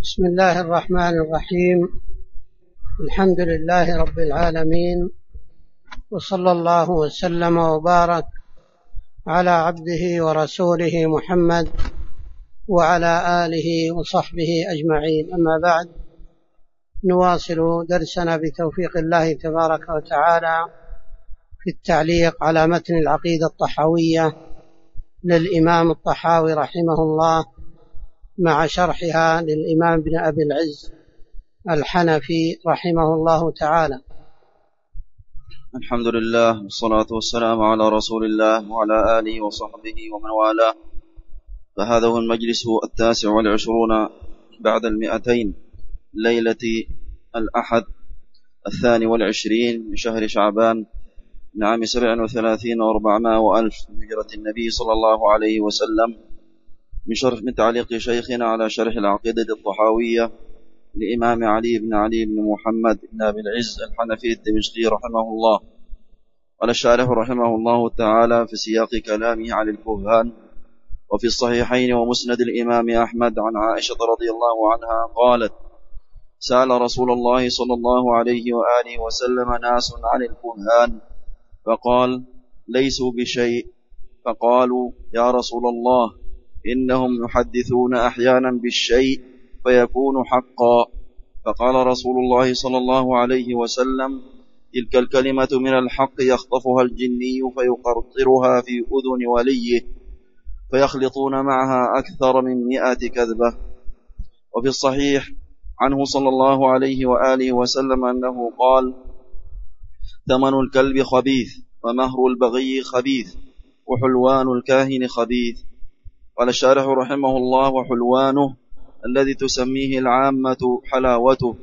بسم الله الرحمن الرحيم. الحمد لله رب العالمين، وصلى الله وسلم وبارك على عبده ورسوله محمد وعلى آله وصحبه أجمعين. أما بعد، نواصل درسنا بتوفيق الله تبارك وتعالى في التعليق على متن العقيدة الطحاوية للإمام الطحاوي رحمه الله، مع شرحها للإمام ابن أبي العز الحنفي رحمه الله تعالى. الحمد لله والصلاة والسلام على رسول الله وعلى آله وصحبه ومن والاه. فهذا هو المجلس 29 بعد 200 ليلة الأحد 22 من شهر شعبان من عام 37 و400 وألف من هجرة النبي صلى الله عليه وسلم، من تعليق شيخنا على شرح العقيدة الطحاوية لإمام علي بن محمد بن أبي العز الحنفي الدمشقي رحمه الله. قال الشارح رحمه الله تعالى في سياق كلامه عن الكهان: وفي الصحيحين ومسند الإمام أحمد عن عائشة رضي الله عنها قالت: سأل رسول الله صلى الله عليه وآله وسلم ناس عن الكهان فقال: ليسوا بشيء. فقالوا: يا رسول الله، إنهم يحدثون أحيانا بالشيء فيكون حقا. فقال رسول الله صلى الله عليه وسلم: تلك الكلمة من الحق يخطفها الجني فيقرطرها في أذن وليه فيخلطون معها أكثر من 100 كذبة. وفي الصحيح عنه صلى الله عليه وآله وسلم أنه قال: ثمن الكلب خبيث، ومهر البغي خبيث، وحلوان الكاهن خبيث. قال الشارح رحمه الله: وحلوانه الذي تسميه العامة حلاوته.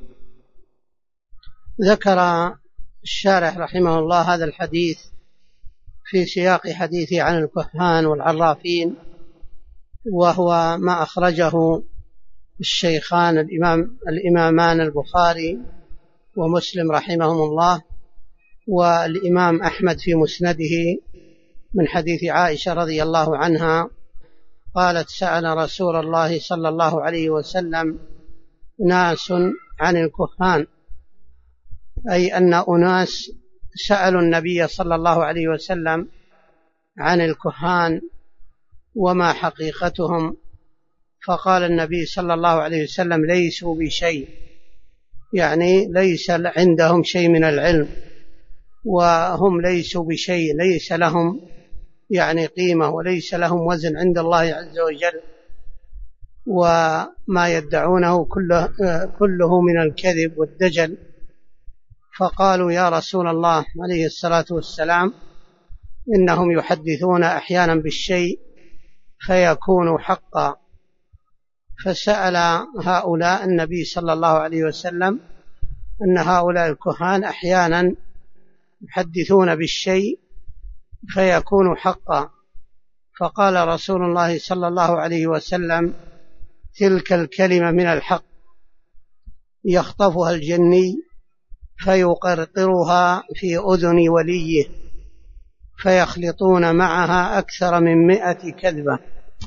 ذكر الشارح رحمه الله هذا الحديث في سياق حديثه عن الكهان والعرافين، وهو ما أخرجه الشيخان الإمامان البخاري ومسلم رحمهم الله، والإمام أحمد في مسنده من حديث عائشة رضي الله عنها قالت: سأل رسول الله صلى الله عليه وسلم ناس عن الكهان، أي أن أناس سألوا النبي صلى الله عليه وسلم عن الكهان وما حقيقتهم، فقال النبي صلى الله عليه وسلم: ليسوا بشيء، يعني ليس عندهم شيء من العلم، وهم ليسوا بشيء، ليس لهم يعني قيمة، وليس لهم وزن عند الله عز وجل، وما يدعونه كله من الكذب والدجل. فقالوا: يا رسول الله عليه الصلاة والسلام، إنهم يحدثون أحيانا بالشيء فيكون حقا. فسأل هؤلاء النبي صلى الله عليه وسلم أن هؤلاء الكهان أحيانا يحدثون بالشيء فيكون حقا. فقال رسول الله صلى الله عليه وسلم: تلك الكلمة من الحق يخطفها الجني فيقرطرها في أذن وليه فيخلطون معها أكثر من 100 كذبة.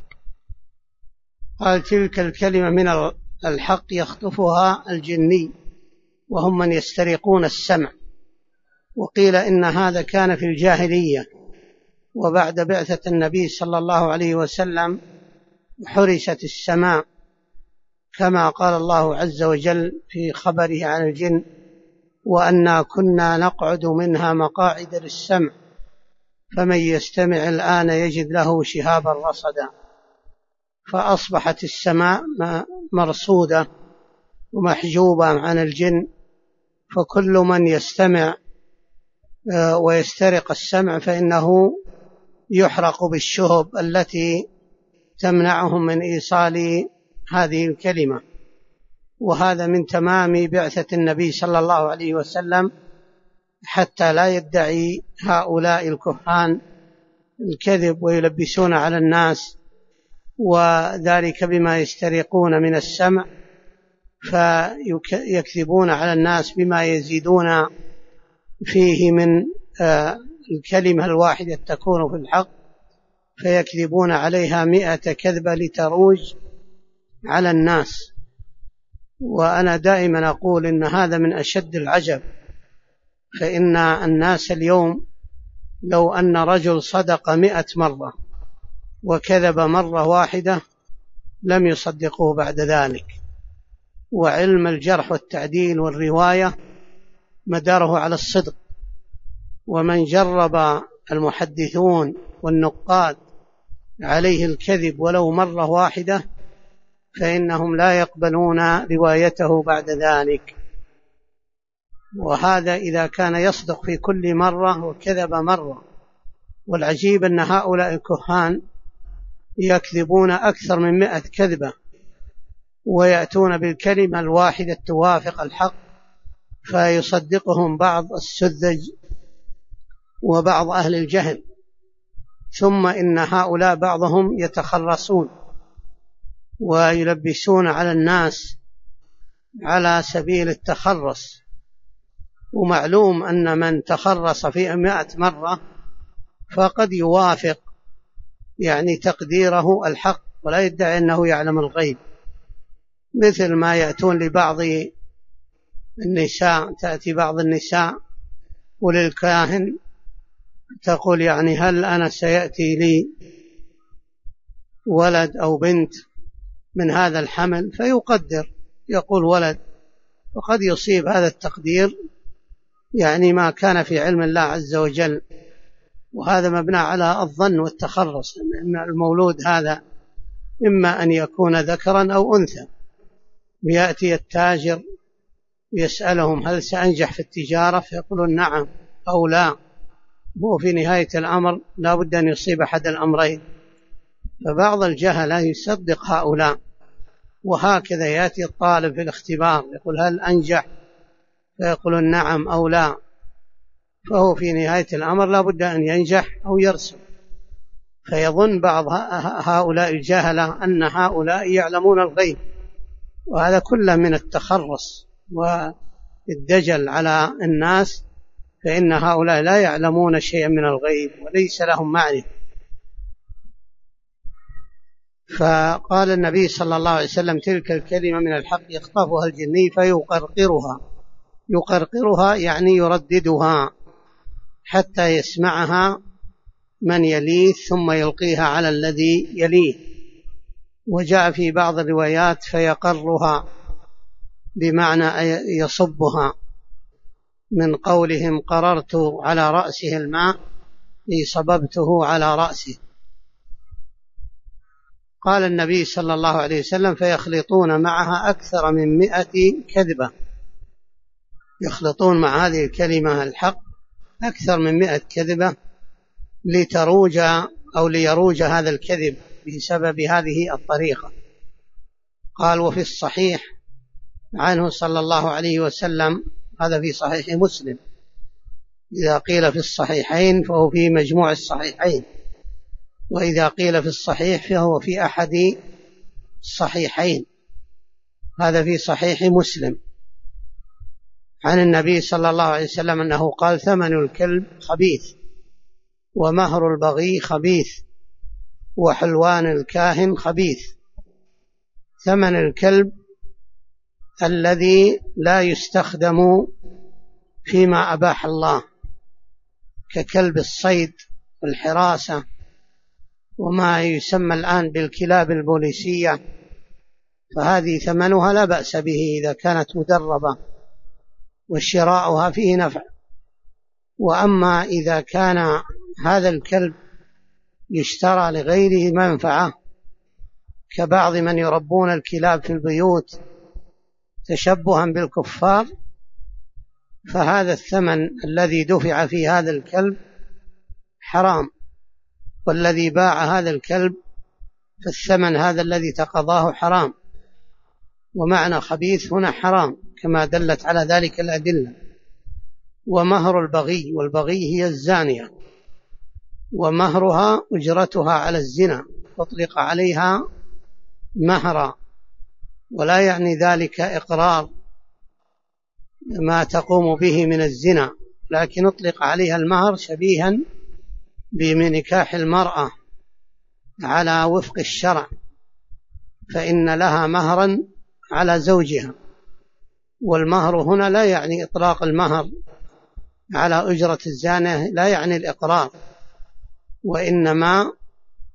قال: تلك الكلمة من الحق يخطفها الجني، وهم من يسترقون السمع. وقيل إن هذا كان في الجاهلية، وبعد بعثة النبي صلى الله عليه وسلم حرست السماء، كما قال الله عز وجل في خبره عن الجن: وأنا كنا نقعد منها مقاعد للسمع فمن يستمع الآن يجد له شهابا رصدا. فأصبحت السماء مرصودة ومحجوبة عن الجن، فكل من يستمع ويسترق السمع فإنه يحرق بالشهب التي تمنعهم من إيصال هذه الكلمة. وهذا من تمام بعثة النبي صلى الله عليه وسلم، حتى لا يدعي هؤلاء الكهان الكذب ويلبسون على الناس، وذلك بما يسترقون من السمع، فيكذبون على الناس بما يزيدون فيه من الكلمة الواحدة تكون في الحق، فيكذبون عليها 100 كذبة لتروج على الناس. وأنا دائما أقول إن هذا من أشد العجب، فإن الناس اليوم لو أن رجل صدق 100 مرة وكذب مرة واحدة لم يصدقه بعد ذلك. وعلم الجرح والتعديل والرواية مداره على الصدق، ومن جرب المحدثون والنقاد عليه الكذب ولو مرة واحدة فإنهم لا يقبلون روايته بعد ذلك. وهذا إذا كان يصدق في كل مرة وكذب مرة. والعجيب أن هؤلاء الكهان يكذبون أكثر من 100 كذبة، ويأتون بالكلمة الواحدة توافق الحق فيصدقهم بعض السذج وبعض أهل الجهل. ثم إن هؤلاء بعضهم يتخرصون ويلبسون على الناس على سبيل التخرص، ومعلوم أن من تخرص في 100 مرة فقد يوافق يعني تقديره الحق ولا يدعي أنه يعلم الغيب. مثل ما يأتون لبعض النساء، تأتي بعض النساء وللكاهن تقول يعني هل أنا سيأتي لي ولد أو بنت من هذا الحمل، فيقدر يقول ولد، وقد يصيب هذا التقدير يعني ما كان في علم الله عز وجل. وهذا مبنى على الظن والتخرص أن المولود هذا إما أن يكون ذكرا أو أنثى. ويأتي التاجر يسألهم هل سأنجح في التجارة فيقولون نعم أو لا، وفي نهاية الأمر لا بد أن يصيب أحد الأمرين. فبعض الجهلة يصدق هؤلاء. وهكذا يأتي الطالب في الاختبار يقول هل أنجح فيقولون نعم أو لا، فهو في نهاية الأمر لا بد أن ينجح أو يرسب. فيظن بعض هؤلاء الجهلة أن هؤلاء يعلمون الغيب، وهذا كله من التخرص والدجل على الناس، فإن هؤلاء لا يعلمون شيئا من الغيب وليس لهم معرفة. فقال النبي صلى الله عليه وسلم تلك الكلمة من الحق يخطفها الجني يقرقرها يعني يرددها حتى يسمعها من يليه ثم يلقيها على الذي يليه. وجاء في بعض الروايات فيقرها بمعنى يصبها، من قولهم قررت على رأسه الماء صببته على رأسه. قال النبي صلى الله عليه وسلم فيخلطون معها أكثر من 100 كذبة، يخلطون مع هذه الكلمة الحق أكثر من 100 كذبة لتروج أو ليروج هذا الكذب بسبب هذه الطريقة. قال وفي الصحيح عنه صلى الله عليه وسلم، هذا في صحيح مسلم، إذا قيل في الصحيحين فهو في مجموع الصحيحين، وإذا قيل في الصحيح فهو في أحد الصحيحين. هذا في صحيح مسلم عن النبي صلى الله عليه وسلم أنه قال ثمن الكلب خبيث، ومهر البغي خبيث، وحلوان الكاهن خبيث. ثمن الكلب الذي لا يستخدم فيما أباح الله ككلب الصيد والحراسة وما يسمى الآن بالكلاب البوليسية، فهذه ثمنها لا بأس به إذا كانت مدربة وشراؤها فيه نفع. وأما إذا كان هذا الكلب يشترى لغيره منفعة كبعض من يربون الكلاب في البيوت تشبها بالكفار، فهذا الثمن الذي دفع في هذا الكلب حرام، والذي باع هذا الكلب فالثمن هذا الذي تقضاه حرام. ومعنى خبيث هنا حرام كما دلت على ذلك الأدلة. ومهر البغي، والبغي هي الزانية، ومهرها أجرتها على الزنا، تطلق عليها مهرا، ولا يعني ذلك إقرار ما تقوم به من الزنا، لكن أطلق عليها المهر شبيها بنكاح المرأة على وفق الشرع، فإن لها مهرا على زوجها والمهر هنا لا يعني إطلاق المهر على أجرة الزانية، لا يعني الإقرار، وإنما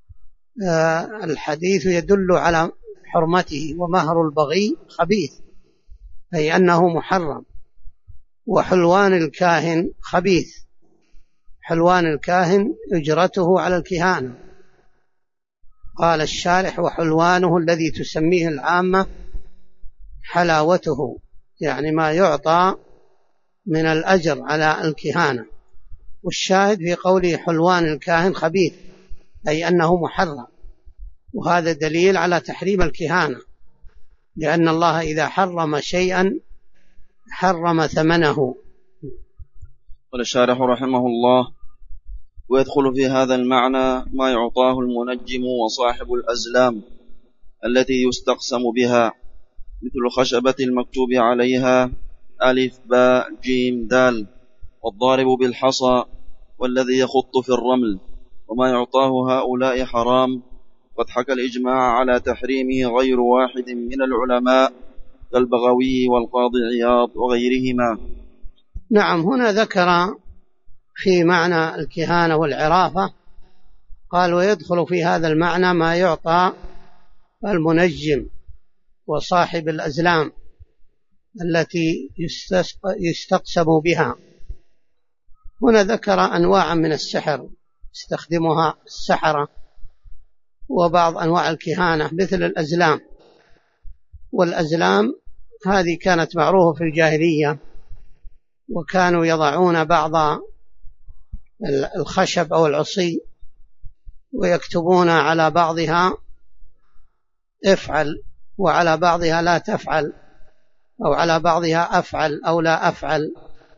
الحديث يدل على حرمته. ومهر البغي خبيث، أي أنه محرم. وحلوان الكاهن خبيث، حلوان الكاهن أجرته على الكهانة. قال الشارح: وحلوانه الذي تسميه العامة حلاوته، يعني ما يعطى من الأجر على الكهانة. والشاهد في قوله حلوان الكاهن خبيث، أي أنه محرم، وهذا دليل على تحريم الكهانة، لأن الله إذا حرم شيئا حرم ثمنه. قال الشارح رحمه الله: ويدخل في هذا المعنى ما يعطاه المنجم وصاحب الأزلام التي يستقسم بها، مثل الخشبة المكتوب عليها ألف باء جيم دال، والضارب بالحصى، والذي يخط في الرمل. وما يعطاه هؤلاء حرام، قد حكى الإجماع على تحريمه غير واحد من العلماء كالبغوي والقاضي عياض وغيرهما. نعم، هنا ذكر في معنى الكهانة والعرافة، قال: ويدخل في هذا المعنى ما يعطى المنجم وصاحب الأزلام التي يستقسم بها. هنا ذكر أنواع من السحر يستخدمها السحرة، وبعض أنواع الكهانة مثل الأزلام. والأزلام هذه كانت معروفة في الجاهلية، وكانوا يضعون بعض الخشب أو العصي ويكتبون على بعضها افعل، وعلى بعضها لا تفعل، أو على بعضها أفعل أو لا أفعل،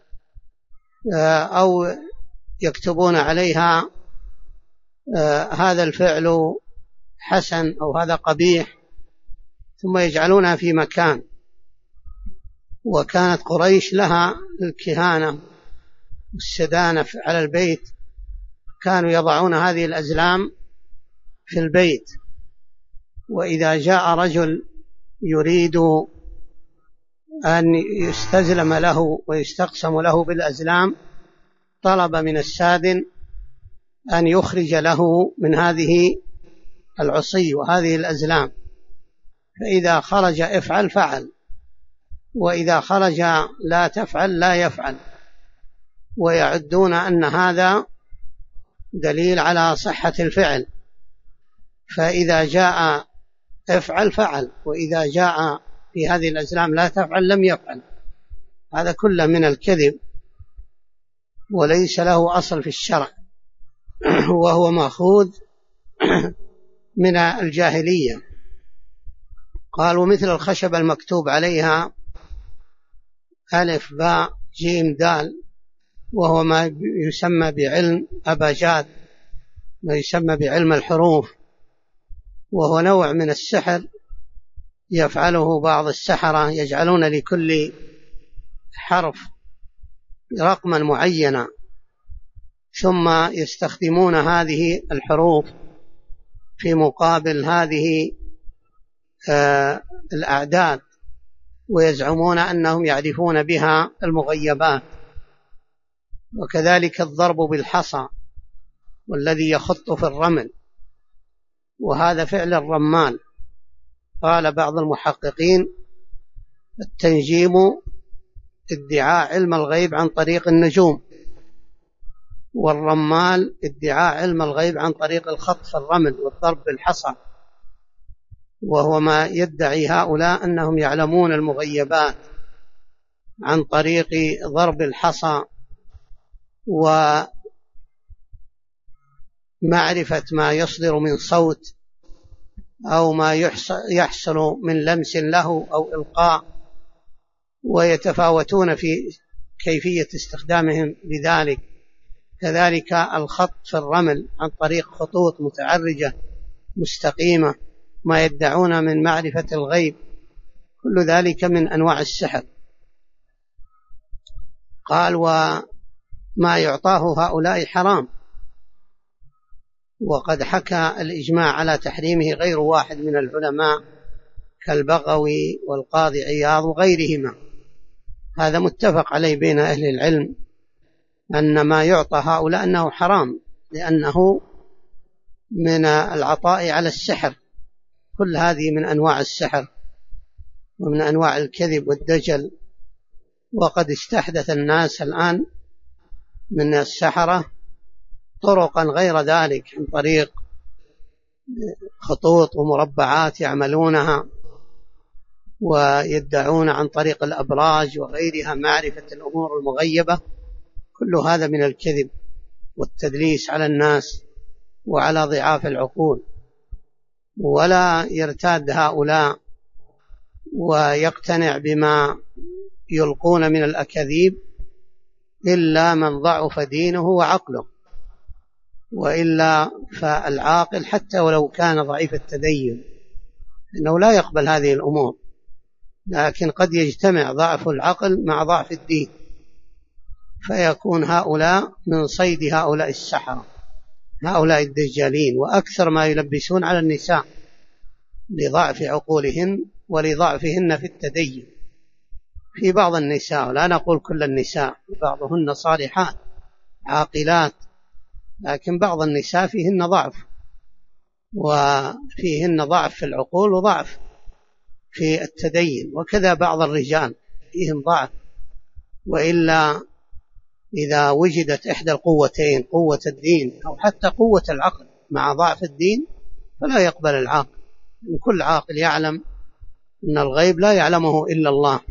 أو يكتبون عليها هذا الفعل حسن أو هذا قبيح، ثم يجعلونها في مكان. وكانت قريش لها الكهانة والسدانة على البيت، كانوا يضعون هذه الأزلام في البيت، وإذا جاء رجل يريد أن يستزلم له ويستقسم له بالأزلام، طلب من السادن أن يخرج له من هذه العصي وهذه الأزلام، فإذا خرج افعل فعل، وإذا خرج لا تفعل لا يفعل، ويعدون أن هذا دليل على صحة الفعل، فإذا جاء افعل فعل، وإذا جاء في هذه الأزلام لا تفعل لم يفعل. هذا كله من الكذب وليس له أصل في الشرع، وهو مأخوذ من الجاهلية. قالوا مثل الخشب المكتوب عليها ألف باء جيم دال، وهو ما يسمى بعلم أباجاد، ما يسمى بعلم الحروف، وهو نوع من السحر يفعله بعض السحرة، يجعلون لكل حرف رقما معينا، ثم يستخدمون هذه الحروف في مقابل هذه الأعداد، ويزعمون أنهم يعرفون بها المغيبات. وكذلك الضرب بالحصى، والذي يخط في الرمل، وهذا فعل الرمال. قال بعض المحققين: التنجيم ادعاء علم الغيب عن طريق النجوم، والرمال ادعاء علم الغيب عن طريق الخط في الرمل والضرب بالحصى، وهو ما يدعي هؤلاء أنهم يعلمون المغيبات عن طريق ضرب الحصى ومعرفة ما يصدر من صوت أو ما يحصل من لمس له أو إلقاء، ويتفاوتون في كيفية استخدامهم لذلك. كذلك الخط في الرمل عن طريق خطوط متعرجة مستقيمة، ما يدعون من معرفة الغيب، كل ذلك من أنواع السحر. قال: وما يعطاه هؤلاء حرام، وقد حكى الإجماع على تحريمه غير واحد من العلماء كالبغوي والقاضي عياض وغيرهما. هذا متفق عليه بين أهل العلم أن ما يعطى هؤلاء أنه حرام، لأنه من العطاء على السحر. كل هذه من أنواع السحر ومن أنواع الكذب والدجل. وقد استحدث الناس الآن من السحرة طرقا غير ذلك، عن طريق خطوط ومربعات يعملونها ويدعون عن طريق الأبراج وغيرها معرفة الأمور المغيبة. كل هذا من الكذب والتدليس على الناس وعلى ضعاف العقول. ولا يرتاد هؤلاء ويقتنع بما يلقون من الأكاذيب إلا من ضعف دينه وعقله، وإلا فالعاقل حتى ولو كان ضعيف التدين إنه لا يقبل هذه الأمور. لكن قد يجتمع ضعف العقل مع ضعف الدين، فيكون هؤلاء من صيد هؤلاء السحرة، هؤلاء الدجالين. وأكثر ما يلبسون على النساء لضعف عقولهن ولضعفهن في التدين. في بعض النساء، ولا نقول كل النساء، بعضهن صالحات عاقلات، لكن بعض النساء فيهن ضعف، وفيهن ضعف في العقول وضعف في التدين. وكذا بعض الرجال فيهم ضعف. وإلا إذا وجدت إحدى القوتين، قوة الدين أو حتى قوة العقل مع ضعف الدين، فلا يقبل العاقل. كل عاقل يعلم أن الغيب لا يعلمه إلا الله.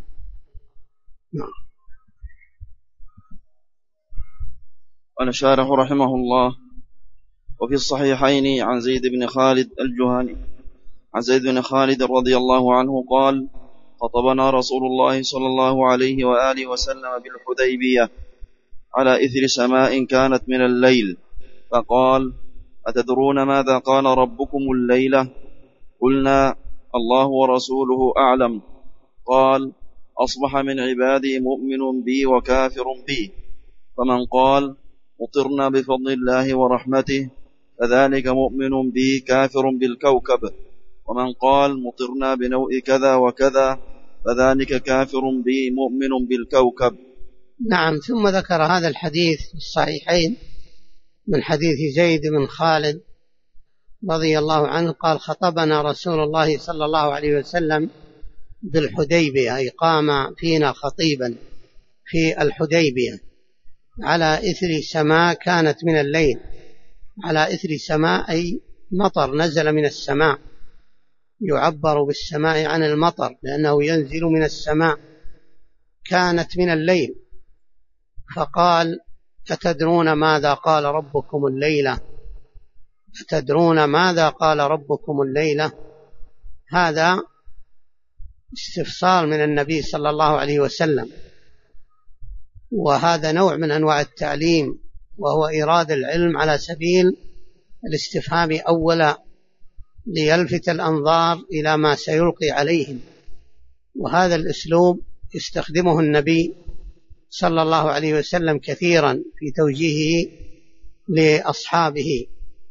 قال الشارح رحمه الله: وفي الصحيحين عن زيد بن خالد الجهني عن زيد بن خالد رضي الله عنه قال: خطبنا رسول الله صلى الله عليه وآله وسلم بالحديبية على إثر سماء كانت من الليل، فقال: أتدرون ماذا قال ربكم الليلة؟ قلنا: الله ورسوله أعلم. قال: أصبح من عبادي مؤمن بي وكافر بي، فمن قال: مطرنا بفضل الله ورحمته فذلك مؤمن بي كافر بالكوكب، ومن قال: مطرنا بنوء كذا وكذا فذلك كافر بي مؤمن بالكوكب. نعم. ثم ذكر هذا الحديث في الصحيحين من حديث زيد بن خالد رضي الله عنه قال: خطبنا رسول الله صلى الله عليه وسلم بالحديبية، أي قام فينا خطيبا في الحديبية على إثر سماء كانت من الليل. على إثر سماء أي مطر نزل من السماء، يعبر بالسماء عن المطر لأنه ينزل من السماء. كانت من الليل، فقال: أتدرون ماذا قال ربكم الليلة؟ أتدرون ماذا قال ربكم الليلة؟ هذا استفصال من النبي صلى الله عليه وسلم، وهذا نوع من أنواع التعليم، وهو إيراد العلم على سبيل الاستفهام أولا ليلفت الأنظار إلى ما سيلقي عليهم. وهذا الأسلوب يستخدمه النبي صلى الله عليه وسلم كثيرا في توجيهه لأصحابه.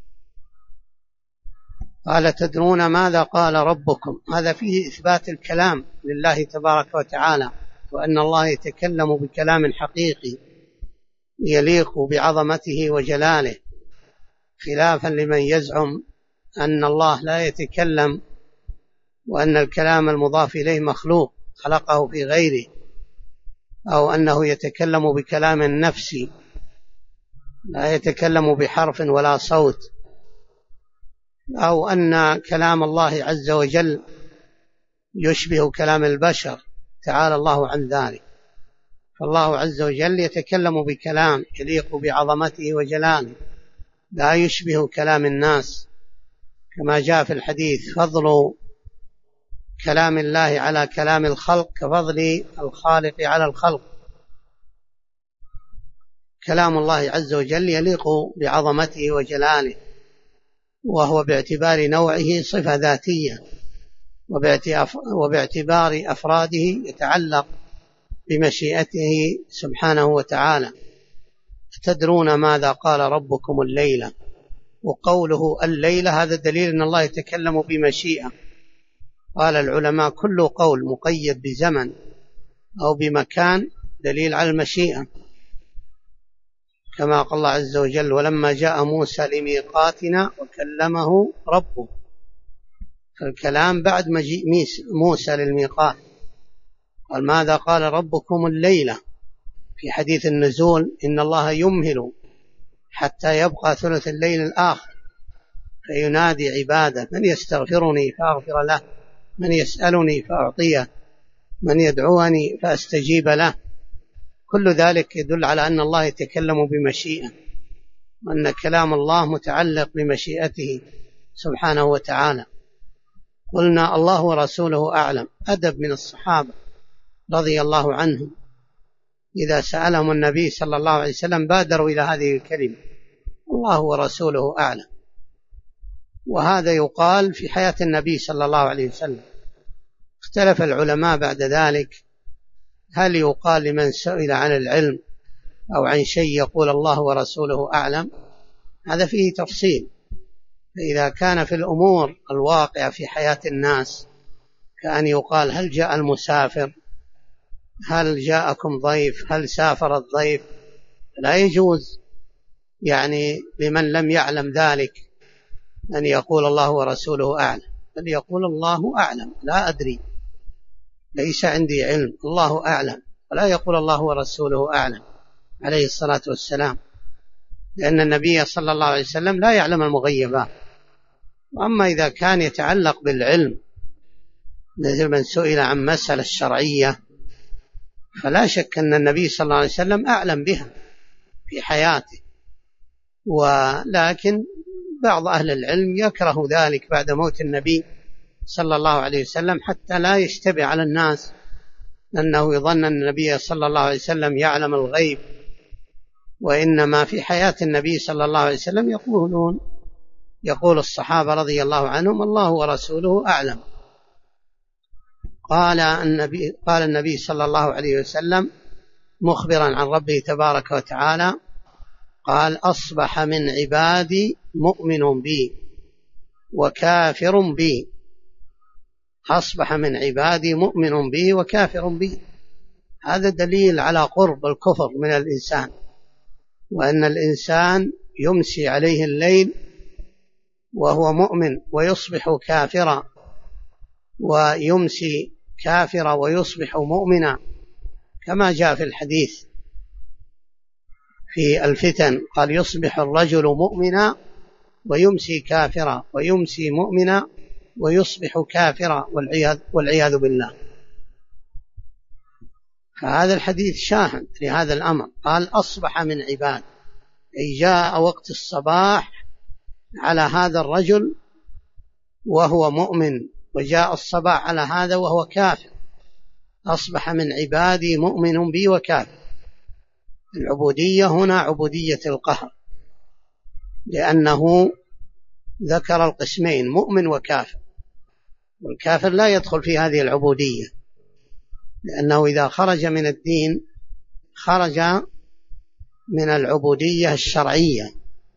قال: تدرون ماذا قال ربكم؟ هذا فيه إثبات الكلام لله تبارك وتعالى، وأن الله يتكلم بكلام حقيقي يليق بعظمته وجلاله، خلافا لمن يزعم أن الله لا يتكلم وأن الكلام المضاف إليه مخلوق خلقه في غيره، أو أنه يتكلم بكلام نفسي لا يتكلم بحرف ولا صوت، أو أن كلام الله عز وجل يشبه كلام البشر، تعالى الله عن ذلك. فالله عز وجل يتكلم بكلام يليق بعظمته وجلاله، لا يشبه كلام الناس، كما جاء في الحديث: فضل كلام الله على كلام الخلق كفضل الخالق على الخلق. كلام الله عز وجل يليق بعظمته وجلاله، وهو باعتبار نوعه صفة ذاتية، وباعتبار أفراده يتعلق بمشيئته سبحانه وتعالى. تدرون ماذا قال ربكم الليلة؟ وقوله الليلة هذا دليل أن الله يتكلم بمشيئة. قال العلماء: كل قول مقيد بزمن أو بمكان دليل على المشيئة، كما قال الله عز وجل: ولما جاء موسى لميقاتنا وكلمه ربه. فالكلام بعد مجيء موسى للميقات. قال: ماذا قال ربكم الليلة؟ في حديث النزول: إن الله يمهل حتى يبقى ثلث الليل الآخر فينادي عباده: من يستغفرني فأغفر له، من يسألني فأعطيه، من يدعوني فأستجيب له. كل ذلك يدل على أن الله يتكلم بمشيئة، وأن كلام الله متعلق بمشيئته سبحانه وتعالى. قلنا: الله ورسوله أعلم. أدب من الصحابة رضي الله عنهم، إذا سألهم النبي صلى الله عليه وسلم بادروا إلى هذه الكلمة: الله ورسوله أعلم. وهذا يقال في حياة النبي صلى الله عليه وسلم. اختلف العلماء بعد ذلك: هل يقال لمن سئل عن العلم أو عن شيء يقول الله ورسوله أعلم؟ هذا فيه تفصيل. فإذا كان في الأمور الواقعة في حياة الناس، كأن يقال: هل جاء المسافر؟ هل جاءكم ضيف؟ هل سافر الضيف؟ لا يجوز يعني لمن لم يعلم ذلك أن يقول الله ورسوله أعلم، بل يقول الله أعلم، لا أدري، ليس عندي علم، الله أعلم، ولا يقول الله ورسوله أعلم عليه الصلاة والسلام، لأن النبي صلى الله عليه وسلم لا يعلم المغيبات. وأما إذا كان يتعلق بالعلم مثل من سئل عن مسألة الشرعية، فلا شك أن النبي صلى الله عليه وسلم أعلم بها في حياته، ولكن بعض أهل العلم يكره ذلك بعد موت النبي صلى الله عليه وسلم، حتى لا يشتبه على الناس أنه يظن أن النبي صلى الله عليه وسلم يعلم الغيب، وإنما في حياة النبي صلى الله عليه وسلم يقول الصحابة رضي الله عنهم: الله ورسوله أعلم. قال النبي صلى الله عليه وسلم مخبرا عن ربه تبارك وتعالى، قال: أصبح من عبادي مؤمن بي وكافر بي. أصبح من عبادي مؤمن بي وكافر بي. هذا دليل على قرب الكفر من الإنسان، وأن الإنسان يمسي عليه الليل وهو مؤمن ويصبح كافرا، ويمسي كافرا ويصبح مؤمنا، كما جاء في الحديث في الفتن، قال: يصبح الرجل مؤمنا ويمسي كافرا، ويمسي مؤمنا ويصبح كافرا، والعياذ بالله. فهذا الحديث شاهد لهذا الأمر. قال: أصبح من عباد، أي جاء وقت الصباح على هذا الرجل وهو مؤمن، وجاء الصباح على هذا وهو كافر. أصبح من عبادي مؤمن بي وكافر. العبودية هنا عبودية القهر، لأنه ذكر القسمين: مؤمن وكافر، والكافر لا يدخل في هذه العبودية، لأنه إذا خرج من الدين خرج من العبودية الشرعية.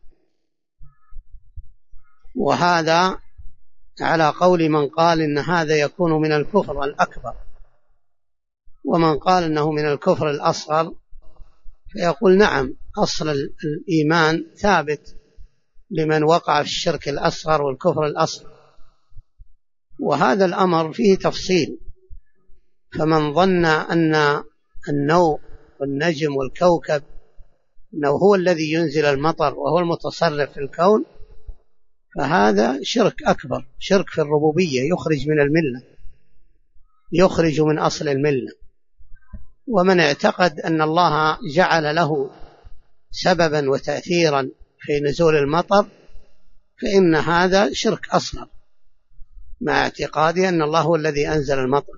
وهذا على قول من قال إن هذا يكون من الكفر الأكبر، ومن قال إنه من الكفر الأصغر فيقول: نعم، أصل الإيمان ثابت لمن وقع في الشرك الأصغر والكفر الأصغر. وهذا الأمر فيه تفصيل. فمن ظن أن النوء والنجم والكوكب أنه هو الذي ينزل المطر وهو المتصرف في الكون، فهذا شرك أكبر، شرك في الربوبية، يخرج من الملة، يخرج من أصل الملة. ومن اعتقد أن الله جعل له سببا وتأثيرا في نزول المطر فإن هذا شرك أصغر، مع اعتقاده أن الله هو الذي أنزل المطر.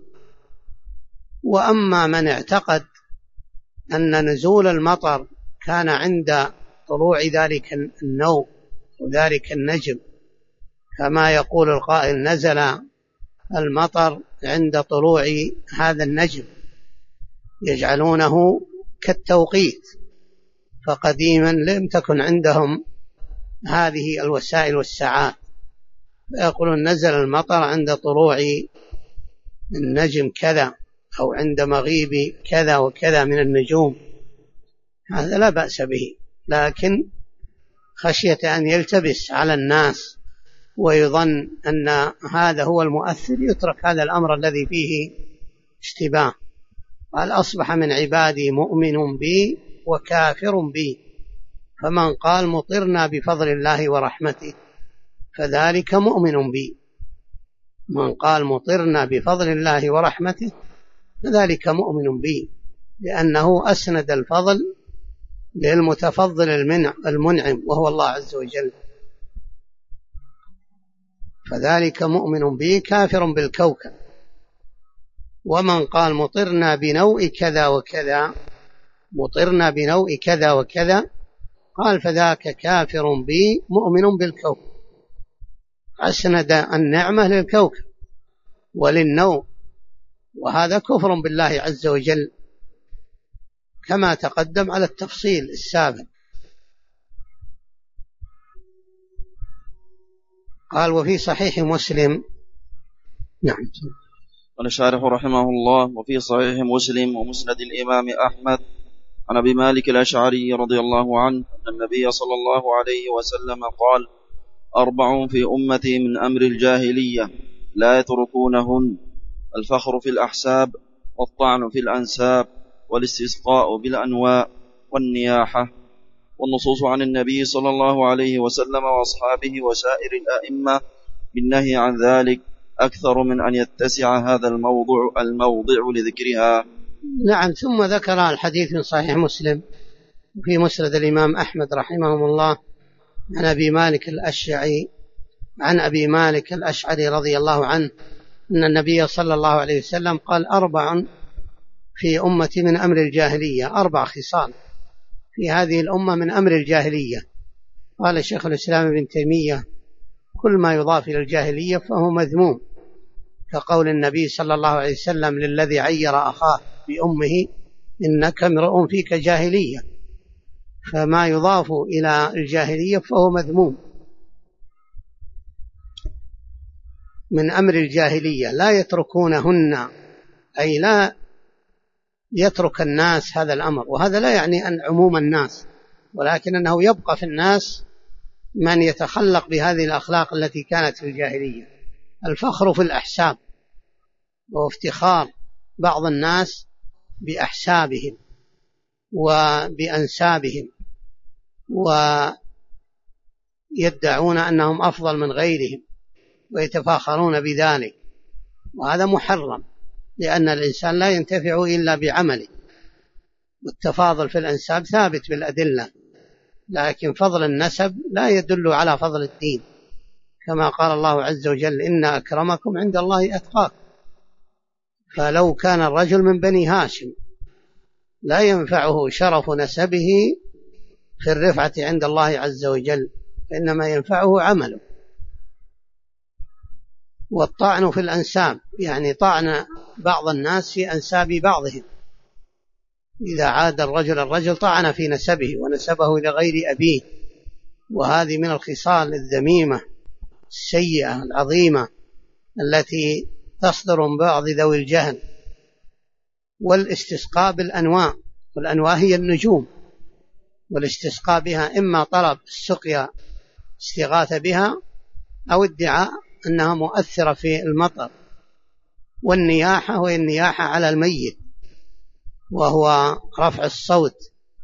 وأما من اعتقد أن نزول المطر كان عند طلوع ذلك النوء وذلك النجم، كما يقول القائل: نزل المطر عند طلوع هذا النجم، يجعلونه كالتوقيت، فقديما لم تكن عندهم هذه الوسائل والساعات، فيقولون: نزل المطر عند طلوع النجم كذا، أو عند مغيب كذا وكذا من النجوم، هذا لا بأس به، لكن خشية أن يلتبس على الناس ويظن أن هذا هو المؤثر يترك هذا الأمر الذي فيه اشتباه. قال أصبح من عبادي مؤمن بي وكافر بي، فمن قال مطرنا بفضل الله ورحمته فذلك مؤمن بي، من قال مطرنا بفضل الله ورحمته فذلك مؤمن بي، لأنه أسند الفضل للمتفضل المنعم وهو الله عز وجل، فذلك مؤمن بي كافر بالكوكب. ومن قال مطرنا بنوء كذا وكذا، مطرنا بنوء كذا وكذا، قال فذاك كافر بي مؤمن بالكوكب، أسند النعمة للكوكب وللنوء، وهذا كفر بالله عز وجل كما تقدم على التفصيل السابق. قال وفي صحيح مسلم. نعم. قال الشارح رحمه الله: وفي صحيح مسلم ومسند الإمام أحمد عن أبي مالك الأشعري رضي الله عنه أن النبي صلى الله عليه وسلم قال: 4 في أمتي من أمر الجاهلية لا يتركونهن: الفخر في الأحساب، والطعن في الأنساب، والاستسقاء بالأنواء، والنياحة. والنصوص عن النبي صلى الله عليه وسلم وأصحابه وسائر الأئمة بالنهي عن ذلك أكثر من أن يتسع هذا الموضع لذكرها. نعم. ثم ذكر الحديث من صحيح مسلم في مسند الإمام أحمد رحمه الله عن أبي مالك الأشعري رضي الله عنه أن النبي صلى الله عليه وسلم قال: 4 في أمتي من أمر الجاهلية، 4 خصال في هذه الأمة من أمر الجاهلية. قال شيخ الإسلام ابن تيمية: كل ما يضاف إلى الجاهلية فهو مذموم، كقول النبي صلى الله عليه وسلم للذي عير أخاه بأمه: إنك امرؤ فيك جاهلية. فما يضاف إلى الجاهلية فهو مذموم. من أمر الجاهلية لا يتركونهن، أي لا يترك الناس هذا الأمر، وهذا لا يعني أن عموم الناس، ولكن أنه يبقى في الناس من يتخلق بهذه الأخلاق التي كانت في الجاهلية: الفخر في الأحساب، وافتخار بعض الناس بأحسابهم وبأنسابهم، ويدعون أنهم أفضل من غيرهم ويتفاخرون بذلك، وهذا محرم، لأن الإنسان لا ينتفع إلا بعمله. والتفاضل في الأنساب ثابت بالأدلة، لكن فضل النسب لا يدل على فضل الدين، كما قال الله عز وجل: إن أكرمكم عند الله أتقاكم. فلو كان الرجل من بني هاشم لا ينفعه شرف نسبه في الرفعة عند الله عز وجل، إنما ينفعه عمله. والطعن في الأنساب يعني طعن بعض الناس في أنساب بعضهم، إذا عاد الرجل طعن في نسبه ونسبه إلى غير أبيه، وهذه من الخصال الذميمة السيئة العظيمة التي تصدر من بعض ذوي الجهل. والاستسقاء بالأنواء، والأنواء هي النجوم، والاستسقاء بها إما طلب السقيا استغاثة بها أو ادعاء أنها مؤثرة في المطر. والنياحة وهي النياحة على الميت، وهو رفع الصوت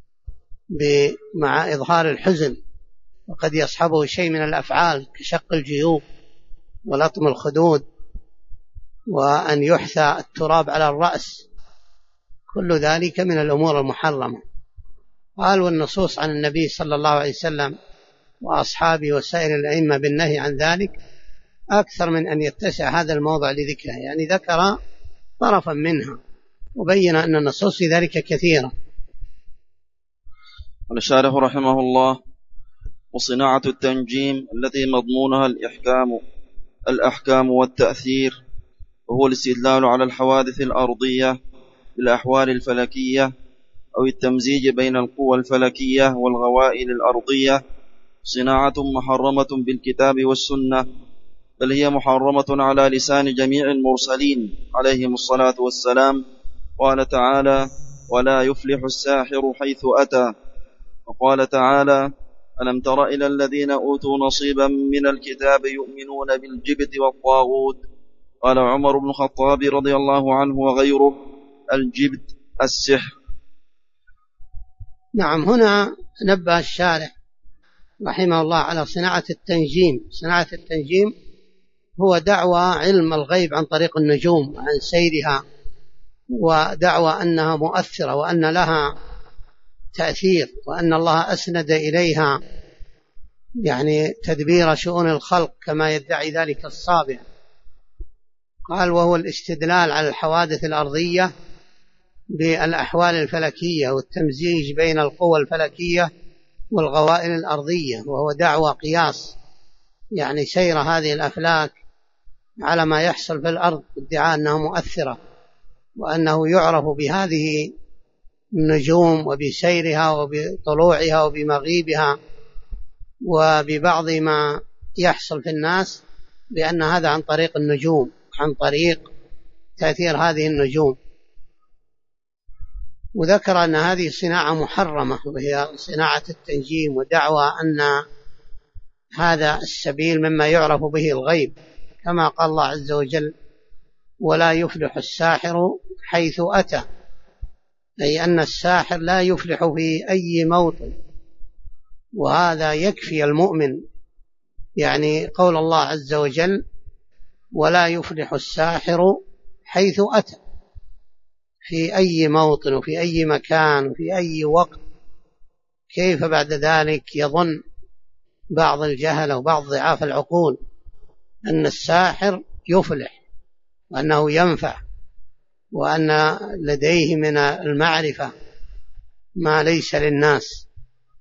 مع إظهار الحزن، وقد يصحبه شيء من الأفعال كشق الجيوب ولطم الخدود وأن يحثى التراب على الرأس، كل ذلك من الأمور المحرمة. قال: والنصوص عن النبي صلى الله عليه وسلم وأصحابه وسائر الأئمة بالنهي عن ذلك أكثر من أن يتسع هذا الموضع لذكره، يعني ذكر طرفا منها وبين أن النصوص في ذلك كثيرة. والشارح رحمه الله: وصناعة التنجيم التي مضمونها الأحكام والتأثير، وهو الاستدلال على الحوادث الأرضية بالأحوال الفلكية، أو التمزيج بين القوى الفلكية والغوائل الأرضية، صناعة محرمة بالكتاب والسنة، بل هي محرمة على لسان جميع المرسلين عليهم الصلاة والسلام، قال تعالى: ولا يفلح الساحر حيث أتى. وقال تعالى: ألم تر إلى الذين أوتوا نصيبا من الكتاب يؤمنون بالجبت والطاغوت. قال عمر بن الخطاب رضي الله عنه وغيره: الجبت السحر. نعم. هنا نبه الشارح رحمه الله على صناعة التنجيم. صناعة التنجيم هو دعوى علم الغيب عن طريق النجوم وعن سيرها، ودعوى أنها مؤثرة وأن لها تأثير، وأن الله أسند إليها يعني تدبير شؤون الخلق كما يدعي ذلك الصابع. قال: وهو الاستدلال على الحوادث الأرضية بالأحوال الفلكية والتمزيج بين القوى الفلكية والغوائل الأرضية، وهو دعوى قياس يعني سير هذه الأفلاك على ما يحصل في الأرض، ادعاء أنها مؤثرة، وأنه يعرف بهذه النجوم وبسيرها وبطلوعها وبمغيبها وببعض ما يحصل في الناس، بأن هذا عن طريق النجوم، عن طريق تأثير هذه النجوم. وذكر أن هذه صناعة محرمة، وهي صناعة التنجيم، ودعوى أن هذا السبيل مما يعرف به الغيب، كما قال الله عز وجل: ولا يفلح الساحر حيث أتى، أي أن الساحر لا يفلح في أي موطن. وهذا يكفي المؤمن، يعني قول الله عز وجل: ولا يفلح الساحر حيث أتى، في أي موطن وفي أي مكان وفي أي وقت. كيف بعد ذلك يظن بعض الجهل وبعض ضعاف العقول أن الساحر يفلح وأنه ينفع وأن لديه من المعرفة ما ليس للناس؟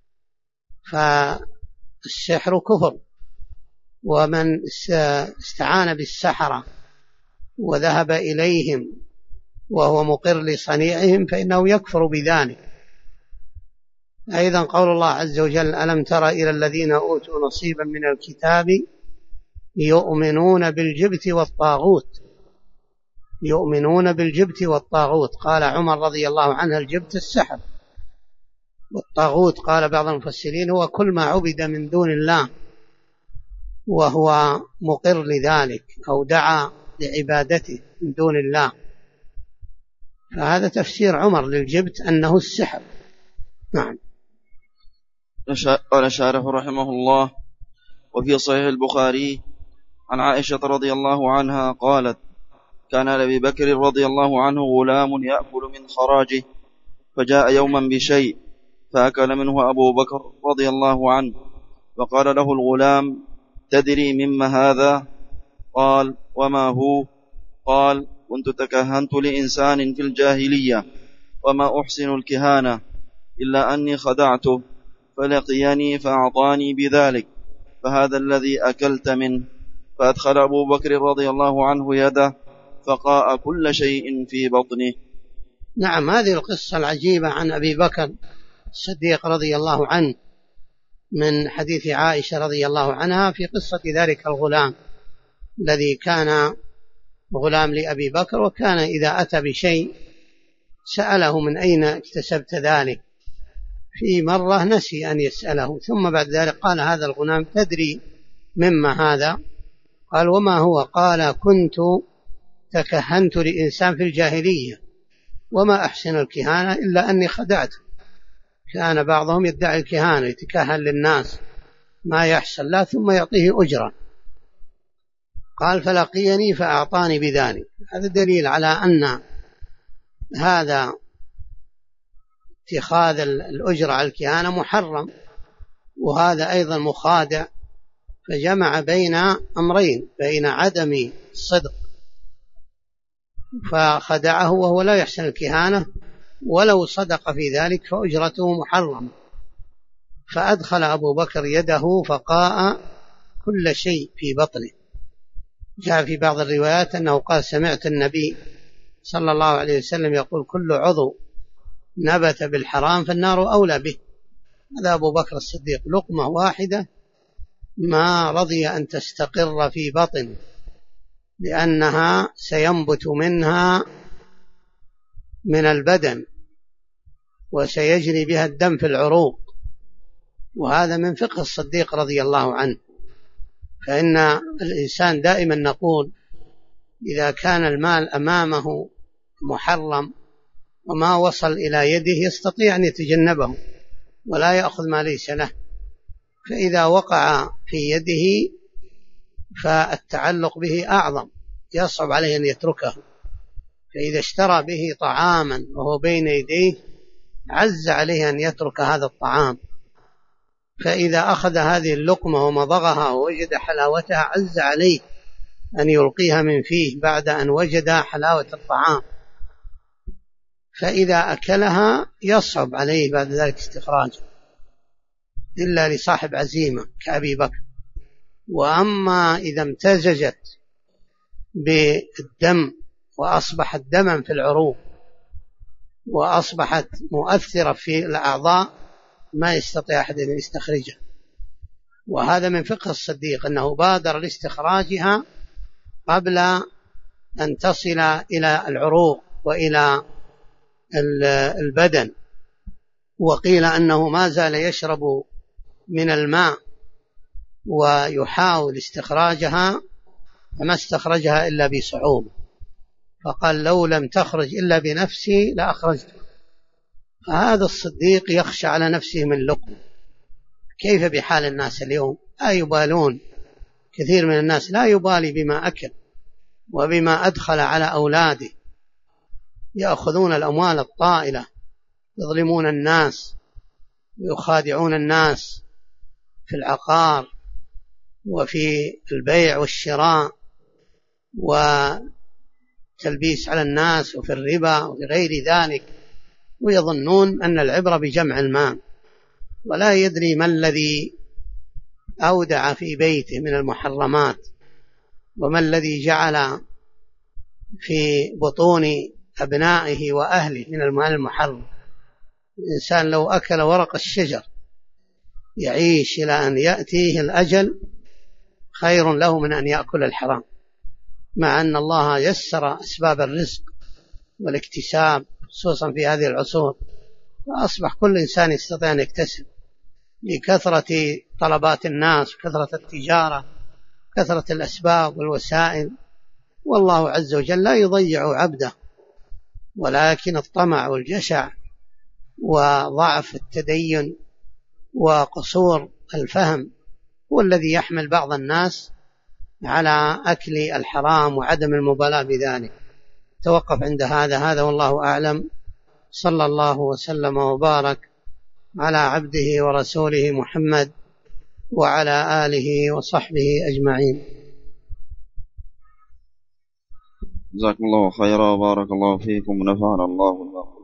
فالسحر كفر، ومن استعان بالسحرة وذهب إليهم وهو مقر لصنيعهم فإنه يكفر بذلك. أيضا قول الله عز وجل: ألم تر إلى الذين أوتوا نصيبا من الكتاب يؤمنون بالجبت والطاغوت. يؤمنون بالجبت والطاغوت. قال عمر رضي الله عنه: الجبت السحر، والطاغوت قال بعض المفسرين هو كل ما عبد من دون الله وهو مقر لذلك أو دعا لعبادته من دون الله. فهذا تفسير عمر للجبت أنه السحر. نعم. قال الشارح رحمه الله: وفي صحيح البخاري عن عائشة رضي الله عنها قالت: كان لأبي بكر رضي الله عنه غلام يأكل من خراجه، فجاء يوما بشيء فأكل منه أبو بكر رضي الله عنه، فقال له الغلام: تدري مما هذا؟ قال: وما هو؟ قال: كنت تكهنت لإنسان في الجاهلية وما أحسن الكهانة إلا أني خدعته فلقيني فأعطاني بذلك، فهذا الذي أكلت منه. فأدخل أبو بكر رضي الله عنه يده فقاء كل شيء في بطنه. نعم. هذه القصة العجيبة عن أبي بكر الصديق رضي الله عنه من حديث عائشة رضي الله عنها في قصة ذلك الغلام الذي كان غلام لأبي بكر، وكان إذا أتى بشيء سأله: من أين اكتسبت ذلك؟ في مرة نسي أن يسأله، ثم بعد ذلك قال هذا الغلام: تدري مما هذا؟ قال: وما هو؟ قال: كنت تكهنت لإنسان في الجاهلية وما أحسن الكهانة إلا أني خدعته. كان بعضهم يدعي الكهانة، يتكهن للناس ما يحصل لا ثم يعطيه أجرة. قال: فلقيني فأعطاني بذلك. هذا دليل على أن هذا اتخاذ الأجرة على الكهانة محرم، وهذا أيضا مخادع، فجمع بين أمرين: بين عدم الصدق فخدعه وهو لا يحسن الكهانة، ولو صدق في ذلك فأجرته محرم. فأدخل أبو بكر يده فقاء كل شيء في بطنه. جاء في بعض الروايات أنه قال: سمعت النبي صلى الله عليه وسلم يقول: كل عضو نبت بالحرام فالنار أولى به. هذا أبو بكر الصديق لقمة واحدة ما رضي أن تستقر في بطنه، لأنها سينبت منها من البدن وسيجري بها الدم في العروق. وهذا من فقه الصديق رضي الله عنه. فإن الإنسان دائما نقول إذا كان المال أمامه محرم وما وصل إلى يده يستطيع أن يتجنبه ولا يأخذ ما ليس له، فإذا وقع في يده فالتعلق به أعظم، يصعب عليه أن يتركه. فإذا اشترى به طعاما وهو بين يديه عز عليه أن يترك هذا الطعام، فإذا أخذ هذه اللقمة ومضغها ووجد حلاوتها عز عليه أن يلقيها من فيه بعد أن وجد حلاوة الطعام، فإذا أكلها يصعب عليه بعد ذلك استخراجه إلا لصاحب عزيمة كأبي بكر. وأما إذا امتزجت بالدم وأصبحت دما في العروق وأصبحت مؤثرة في الأعضاء ما يستطيع أحد أن يستخرجها. وهذا من فقه الصديق أنه بادر لاستخراجها قبل أن تصل إلى العروق وإلى البدن. وقيل أنه ما زال يشرب من الماء ويحاول استخراجها فما استخرجها إلا بصعوبة، فقال لو لم تخرج إلا بنفسي لأخرجتها. فهذا الصديق يخشى على نفسه من لقمة. كيف بحال الناس اليوم؟ لا يبالون، كثير من الناس لا يبالي بما أكل وبما أدخل على أولاده، يأخذون الأموال الطائلة، يظلمون الناس ويخادعون الناس في العقار وفي البيع والشراء وتلبيس على الناس وفي الربا وغير ذلك، ويظنون أن العبرة بجمع المال، ولا يدري ما الذي أودع في بيته من المحرمات وما الذي جعل في بطون أبنائه وأهله من المال المحرم. الإنسان لو أكل ورق الشجر يعيش إلى أن يأتيه الأجل خير له من أن يأكل الحرام، مع أن الله يسر أسباب الرزق والاكتساب خصوصا في هذه العصور، فأصبح كل إنسان يستطيع أن يكتسب لكثرة طلبات الناس وكثرة التجارة كثرة الأسباب والوسائل. والله عز وجل لا يضيع عبده، ولكن الطمع والجشع وضعف التدين وقصور الفهم هو الذي يحمل بعض الناس على أكل الحرام وعدم المبالاة بذلك. توقف عند هذا والله أعلم. صلى الله وسلم وبارك على عبده ورسوله محمد وعلى آله وصحبه أجمعين. جزاكم الله خيرا وبارك الله فيكم ونفعنا الله بالله.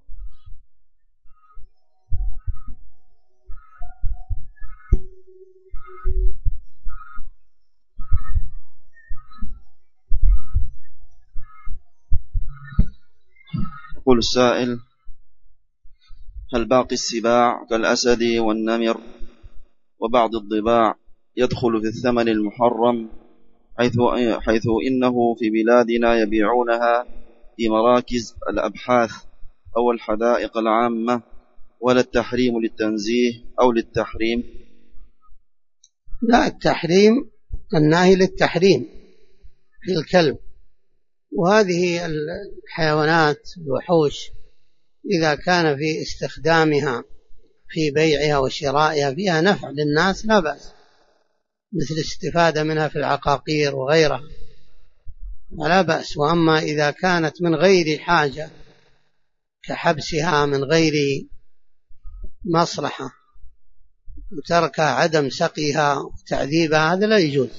يقول السائل: هل باقي السباع كالأسد والنمر وبعض الضباع يدخل في الثمن المحرم، حيث إنه في بلادنا يبيعونها في مراكز الأبحاث أو الحدائق العامة، ولا التحريم للتنزيه أو للتحريم؟ لا، التحريم النهي للتحريم في الكلب. وهذه الحيوانات الوحوش إذا كان في استخدامها في بيعها وشرائها فيها نفع للناس لا بأس، مثل الاستفادة منها في العقاقير وغيرها ولا بأس. وأما إذا كانت من غير حاجة كحبسها من غير مصلحة وترك عدم سقيها وتعذيبها هذا لا يجوز.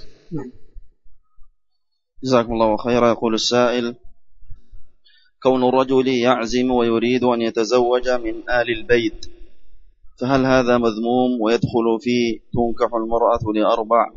جزاكم الله خيرا. يقول السائل: كون الرجل يعزم ويريد أن يتزوج من آل البيت، فهل هذا مذموم ويدخل فيه تنكح المرأة لأربع؟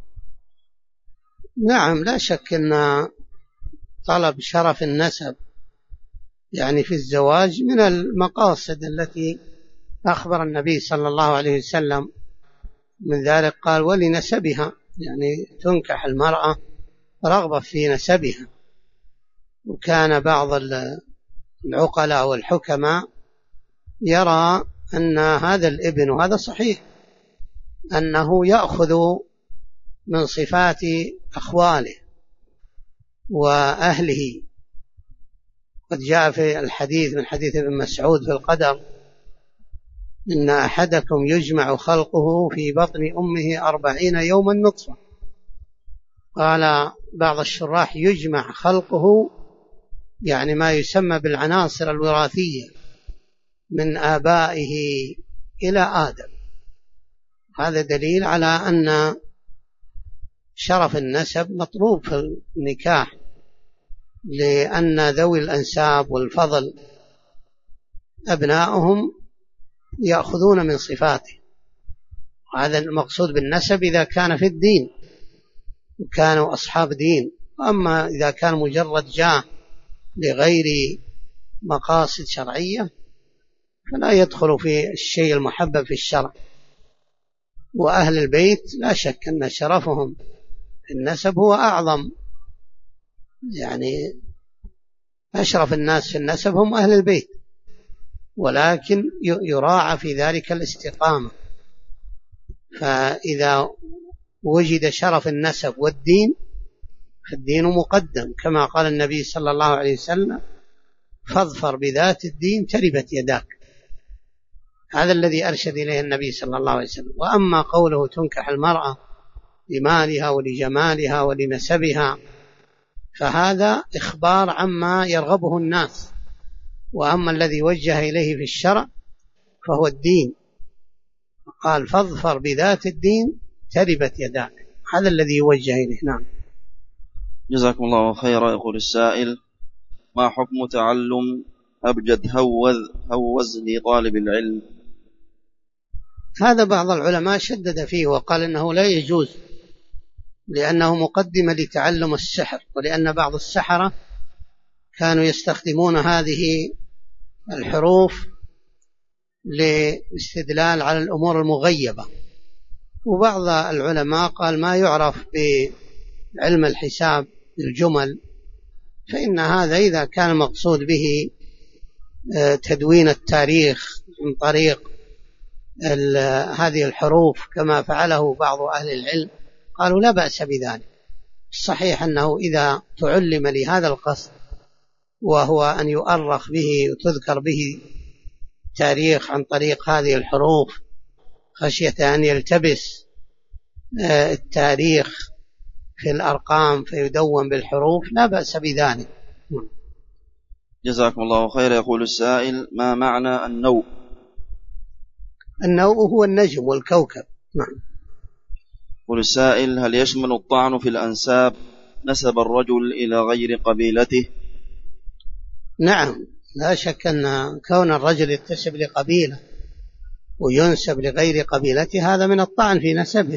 نعم، لا شك أن طلب شرف النسب يعني في الزواج من المقاصد التي أخبر النبي صلى الله عليه وسلم من ذلك، قال: ولنسبها، يعني تنكح المرأة رغبة في نسبها. وكان بعض العقلاء والحكماء يرى أن هذا الابن، وهذا صحيح، أنه يأخذ من صفات أخواله وأهله. قد جاء في الحديث من حديث ابن مسعود في القدر: إن أحدكم يجمع خلقه في بطن أمه 40 يوما نطفة. قال بعض الشراح: يجمع خلقه يعني ما يسمى بالعناصر الوراثية من آبائه إلى آدم. هذا دليل على أن شرف النسب مطلوب في النكاح، لأن ذوي الأنساب والفضل أبناؤهم يأخذون من صفاته. هذا المقصود بالنسب إذا كان في الدين وكانوا أصحاب دين. أما إذا كان مجرد جاه لغير مقاصد شرعية فلا يدخل في الشيء المحبب في الشرع. وأهل البيت لا شك أن شرفهم في النسب هو أعظم، يعني أشرف الناس في النسب هم أهل البيت، ولكن يراعى في ذلك الاستقامة. فإذا وجد شرف النسب والدين فالدين مقدم، كما قال النبي صلى الله عليه وسلم: فاظفر بذات الدين تربت يداك. هذا الذي أرشد إليه النبي صلى الله عليه وسلم. وأما قوله تنكح المرأة لمالها ولجمالها ولنسبها فهذا إخبار عما يرغبه الناس، وأما الذي وجه إليه في الشرع فهو الدين. قال: فاظفر بذات الدين تربت يداك. هذا الذي يوجه إليه. نعم. جزاكم الله خيرا. يقول السائل: ما حكم تعلم أبجد هوز لطالب العلم؟ هذا بعض العلماء شدد فيه وقال إنه لا يجوز، لأنه مقدمة لتعلم السحر، ولأن بعض السحرة كانوا يستخدمون هذه الحروف لاستدلال على الأمور المغيبة. وبعض العلماء قال ما يعرف بعلم الحساب بالجمل فإن هذا إذا كان مقصود به تدوين التاريخ من طريق هذه الحروف كما فعله بعض أهل العلم قالوا لا بأس بذلك. الصحيح أنه إذا تعلم لهذا القصد وهو أن يؤرخ به وتذكر به تاريخ عن طريق هذه الحروف خشية أن يلتبس التاريخ في الأرقام فيدون بالحروف لا بأس بذلك. جزاكم الله خير. يقول السائل: ما معنى النوء؟ النوء هو النجم والكوكب. نعم. يقول السائل: هل يشمل الطعن في الأنساب نسب الرجل إلى غير قبيلته؟ نعم، لا شك أن كون الرجل ينتسب لقبيلة وينسب لغير قبيلته هذا من الطعن في نسبه،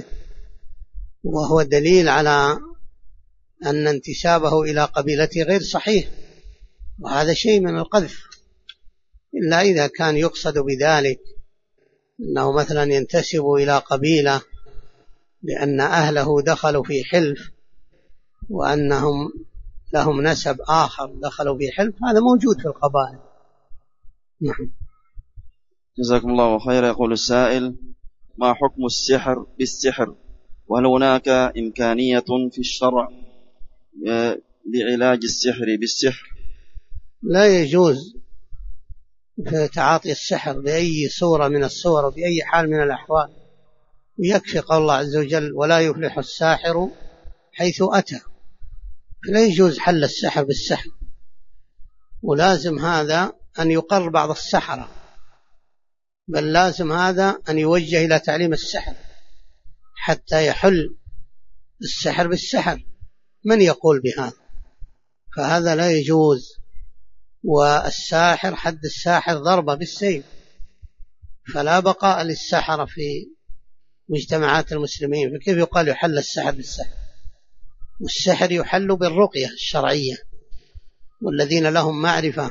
وهو دليل على أن انتسابه إلى قبيلته غير صحيح، وهذا شيء من القذف. إلا إذا كان يقصد بذلك أنه مثلا ينتسب إلى قبيلة لأن أهله دخلوا في حلف وأنهم لهم نسب آخر دخلوا في حلف، هذا موجود في القبائل. نعم. جزاكم الله خيرا. يقول السائل: ما حكم السحر بالسحر؟ وهل هناك إمكانية في الشرع لعلاج السحر بالسحر؟ لا يجوز في تعاطي السحر بأي صورة من الصور وبأي حال من الأحوال، ويكفي قول الله عز وجل: ولا يفلح الساحر حيث أتى. فلا يجوز حل السحر بالسحر، ولازم هذا أن يقر بعض السحرة، بل لازم هذا أن يوجه إلى تعليم السحر حتى يحل السحر بالسحر. من يقول بهذا؟ فهذا لا يجوز. والساحر حد الساحر ضربة بالسيف، فلا بقاء للسحرة في مجتمعات المسلمين. فكيف يقال يحل السحر بالسحر؟ والسحر يحل بالرقية الشرعية، والذين لهم معرفة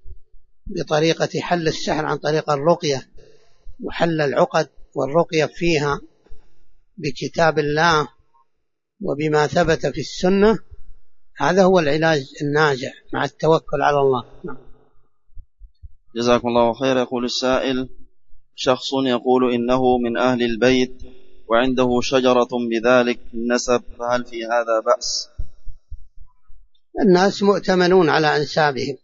بطريقة حل السحر عن طريق الرقية وحل العقد والرقية فيها بكتاب الله وبما ثبت في السنة، هذا هو العلاج الناجع مع التوكل على الله. جزاكم الله خير. يقول السائل: شخص يقول إنه من أهل البيت وعنده شجرة بذلك النسب، فهل في هذا بأس؟ الناس مؤتمنون على أنسابهم،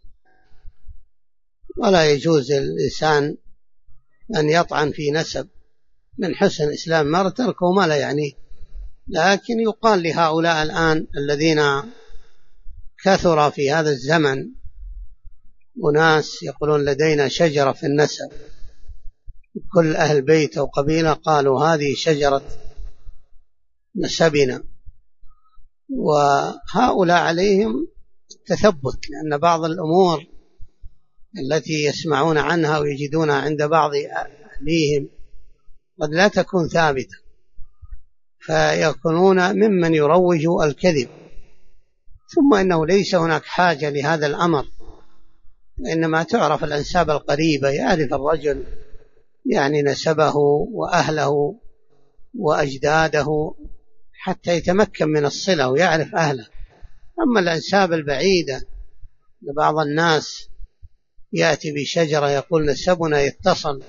ولا يجوز الإنسان أن يطعن في نسب. من حسن إسلام المرء تركه ما لا يعنيه. لكن يقال لهؤلاء الآن الذين كثر في هذا الزمن وناس يقولون لدينا شجرة في النسب، كل أهل بيت أو قبيلة قالوا هذه شجرة نسبنا، وهؤلاء عليهم التثبت، لأن بعض الأمور التي يسمعون عنها ويجدونها عند بعض أهليهم قد لا تكون ثابتة، فيكونون ممن يروج الكذب. ثم إنه ليس هناك حاجة لهذا الأمر، إنما تعرف الأنساب القريبة، يعرف الرجل يعني نسبه وأهله وأجداده حتى يتمكن من الصلة ويعرف أهله. أما الأنساب البعيدة، لبعض الناس يأتي بشجرة يقول نسبنا يتصل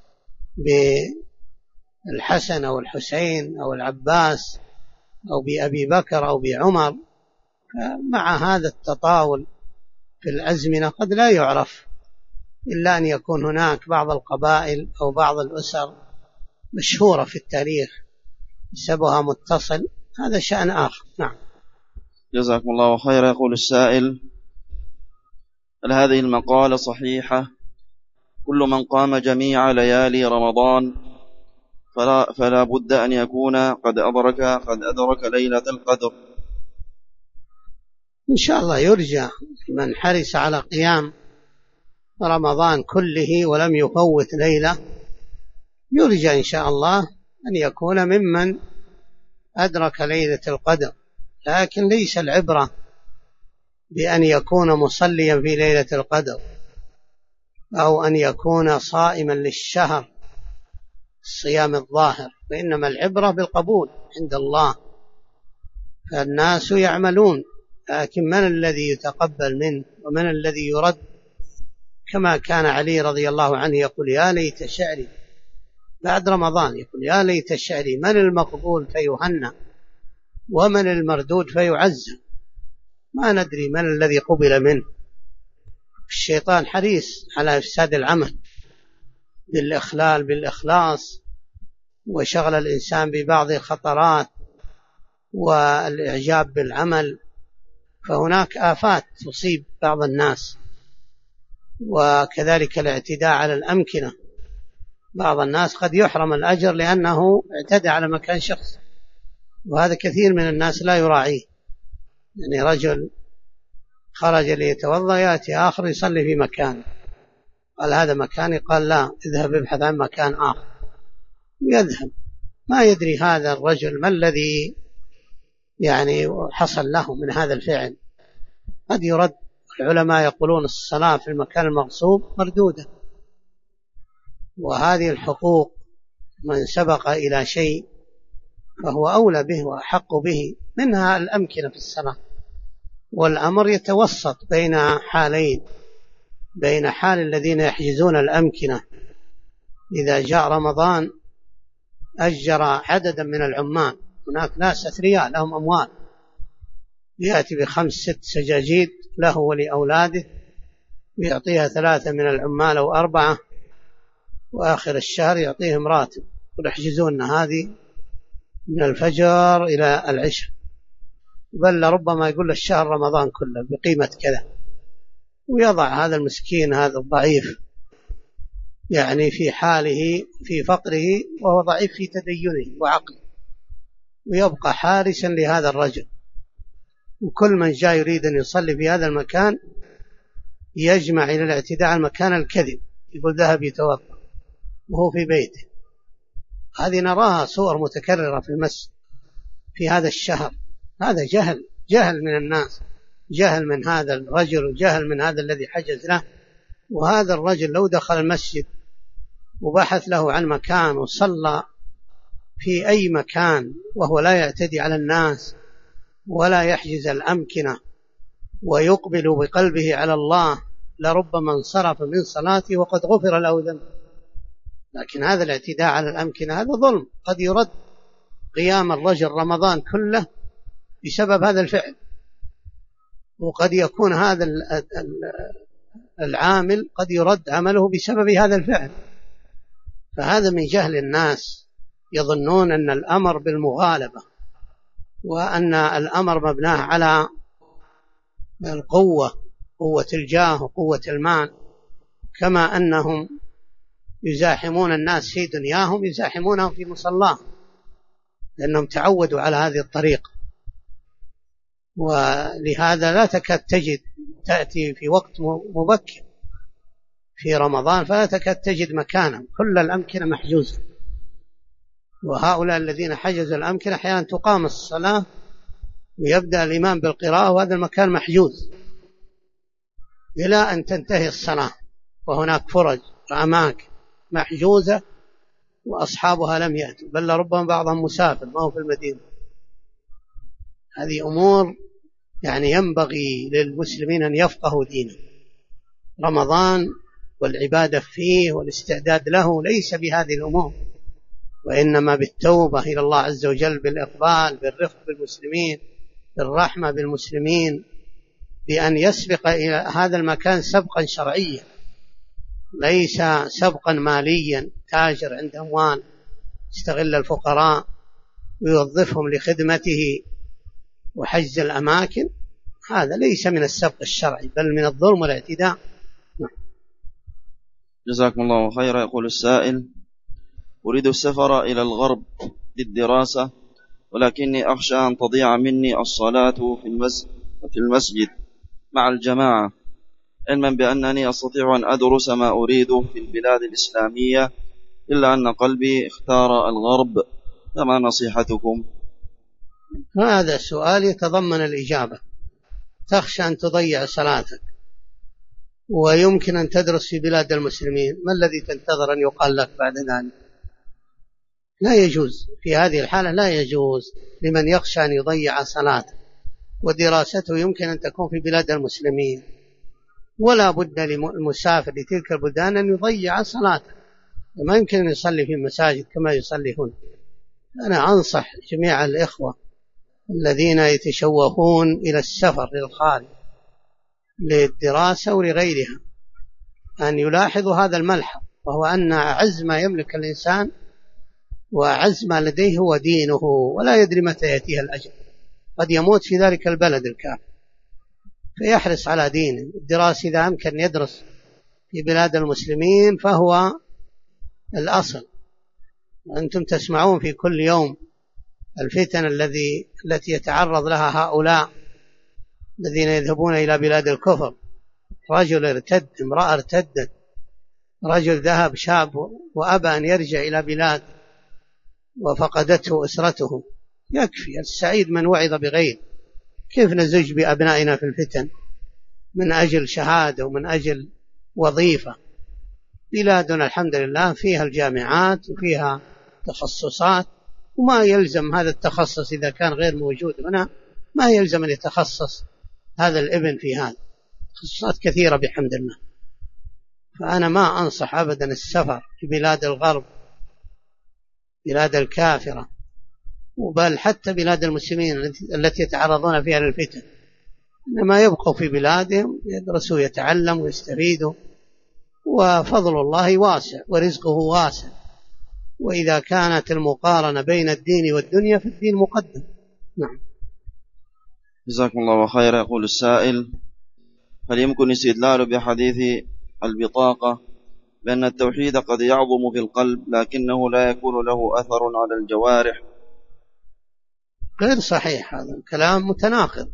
بالحسن أو الحسين أو العباس أو بأبي بكر أو بعمر، فمع هذا التطاول في الأزمنة قد لا يعرف إلا أن يكون هناك بعض القبائل أو بعض الأسر مشهورة في التاريخ نسبها متصل، هذا شأن آخر. نعم. جزاكم الله خير. يقول السائل: هل هذه المقالة صحيحة؟ كل من قام جميع ليالي رمضان فلا بد أن يكون قد أدرك ليلة القدر. إن شاء الله يرجى من حرص على قيام رمضان كله ولم يفوت ليلة، يرجى إن شاء الله أن يكون ممن أدرك ليلة القدر. لكن ليس العبرة بأن يكون مصليا في ليلة القدر أو أن يكون صائما للشهر الصيام الظاهر، وإنما العبرة بالقبول عند الله. فالناس يعملون، لكن من الذي يتقبل منه ومن الذي يرد؟ كما كان علي رضي الله عنه يقول يا ليت شعري بعد رمضان، يقول يا ليت شعري من المقبول فيهنى ومن المردود فيعزى، ما ندري من الذي قبل منه. الشيطان حريص على إفساد العمل بالإخلال بالإخلاص وشغل الإنسان ببعض الخطرات والإعجاب بالعمل، فهناك آفات تصيب بعض الناس. وكذلك الاعتداء على الأمكنة، بعض الناس قد يحرم الأجر لأنه اعتدى على مكان شخص، وهذا كثير من الناس لا يراعيه. يعني رجل خرج ليتوضأ يأتي آخر يصلي في مكان، قال هذا مكاني، قال لا اذهب ابحث عن مكان آخر، يذهب ما يدري هذا الرجل ما الذي يعني حصل له من هذا الفعل. قد يرد. العلماء يقولون الصلاة في المكان المغصوب مردودة، وهذه الحقوق من سبق إلى شيء فهو أولى به وأحق به، منها الأمكنة في الصلاة. والأمر يتوسط بين حالين، بين حال الذين يحجزون الأمكنة إذا جاء رمضان أجر عددا من العمال، هناك ناس أثرياء لهم أموال يأتي ب5 6 سجاجيد له ولأولاده ويعطيها 3 من العمال أو 4، وآخر الشهر يعطيهم راتب ويحجزون هذه من الفجر إلى العشاء، بل ربما يقول الشهر رمضان كله بقيمة كذا، ويضع هذا المسكين هذا الضعيف يعني في حاله في فقره وهو ضعيف في تدينه وعقله، ويبقى حارسا لهذا الرجل. وكل من جاء يريد أن يصلي في هذا المكان يجمع إلى الاعتداء على المكان الكذب، يقول ذهب يتوضأ وهو في بيته. هذه نراها صور متكررة في المسجد في هذا الشهر. هذا جهل من الناس، جهل من هذا الرجل وجهل من هذا الذي حجز له. وهذا الرجل لو دخل المسجد وبحث له عن مكان وصلى في أي مكان وهو لا يعتدي على الناس ولا يحجز الأمكنة ويقبل بقلبه على الله لربما انصرف من صلاته وقد غفر له ذنب. لكن هذا الاعتداء على الأمكنة هذا ظلم، قد يرد قيام الرجل رمضان كله بسبب هذا الفعل، وقد يكون هذا العامل قد يرد عمله بسبب هذا الفعل. فهذا من جهل الناس، يظنون أن الأمر بالمغالبة، وأن الأمر مبناه على القوة، قوة الجاه وقوة المال، كما أنهم يزاحمون الناس في دنياهم يزاحمونهم في مصلاهم، لأنهم تعودوا على هذه الطريقة. ولهذا لا تكاد تجد، تأتي في وقت مبكر في رمضان فلا تكاد تجد مكانا، كل الأمكنة محجوزة. وهؤلاء الذين حجزوا الأمكنة أحيانا تقام الصلاة ويبدأ الإمام بالقراءة وهذا المكان محجوز إلى أن تنتهي الصلاة، وهناك فرج وأماكن محجوزة وأصحابها لم يأتوا، بل ربما بعضهم مسافر ما هو في المدينة. هذه أمور يعني ينبغي للمسلمين أن يفقهوا دينه. رمضان والعبادة فيه والاستعداد له ليس بهذه الأمور، وإنما بالتوبة إلى الله عز وجل، بالإقبال، بالرفق بالمسلمين، بالرحمة بالمسلمين، بأن يسبق إلى هذا المكان سبقا شرعيا، ليس سبقا ماليا، تاجر عند أموال يستغل الفقراء ويوظفهم لخدمته وحجز الأماكن. هذا ليس من السبق الشرعي بل من الظلم والاعتداء. جزاكم الله خيرا. يقول السائل: أريد السفر إلى الغرب للدراسة، ولكني أخشى أن تضيع مني الصلاة في المسجد مع الجماعة، علما بأنني أستطيع أن أدرس ما أريد في البلاد الإسلامية، إلا أن قلبي اختار الغرب، فما نصيحتكم؟ هذا السؤال يتضمن الإجابة. تخشى أن تضيع صلاتك ويمكن أن تدرس في بلاد المسلمين، ما الذي تنتظر أن يقال لك بعد ذلك؟ لا يجوز في هذه الحالة، لا يجوز لمن يخشى أن يضيع صلاته ودراسته يمكن أن تكون في بلاد المسلمين، ولا بد للمسافر لتلك البلدان أن يضيع صلاته، ما يمكن أن يصلي في المساجد كما يصلي هنا. أنا أنصح جميع الإخوة الذين يتشوفون إلى السفر للخارج للدراسة ولغيرها أن يلاحظوا هذا الملحظ، وهو أن أعز ما يملك الإنسان وأعز ما لديه هو دينه، ولا يدري متى يأتيه الأجل، قد يموت في ذلك البلد الكافر، فيحرص على دينه. الدراسة إذا أمكن يدرس في بلاد المسلمين فهو الأصل. وأنتم تسمعون في كل يوم الفتن التي يتعرض لها هؤلاء الذين يذهبون إلى بلاد الكفر، رجل ارتد، امرأة ارتدت، رجل ذهب شاب وأبى أن يرجع إلى بلاد وفقدته أسرته. يكفي، السعيد من وعظ بغير. كيف نزج بأبنائنا في الفتن من أجل شهادة ومن أجل وظيفة؟ بلادنا الحمد لله فيها الجامعات وفيها تخصصات، وما يلزم هذا التخصص إذا كان غير موجود هنا، ما يلزم أن يتخصص هذا الابن في هذا، تخصصات كثيرة بحمد الله. فأنا ما أنصح أبدا السفر في بلاد الغرب، بلاد الكافرة، وبل حتى بلاد المسلمين التي يتعرضون فيها للفتن، إنما يبقوا في بلادهم يدرسوا ويتعلموا ويستفيدوا، وفضل الله واسع ورزقه واسع. وإذا كانت المقارنة بين الدين والدنيا فالدين مقدم. نعم. جزاكم الله خيرا. يقول السائل: هل يمكن الاستدلال بحديث البطاقة بأن التوحيد قد يعظم في القلب لكنه لا يكون له أثر على الجوارح؟ غير صحيح، هذا الكلام متناقض.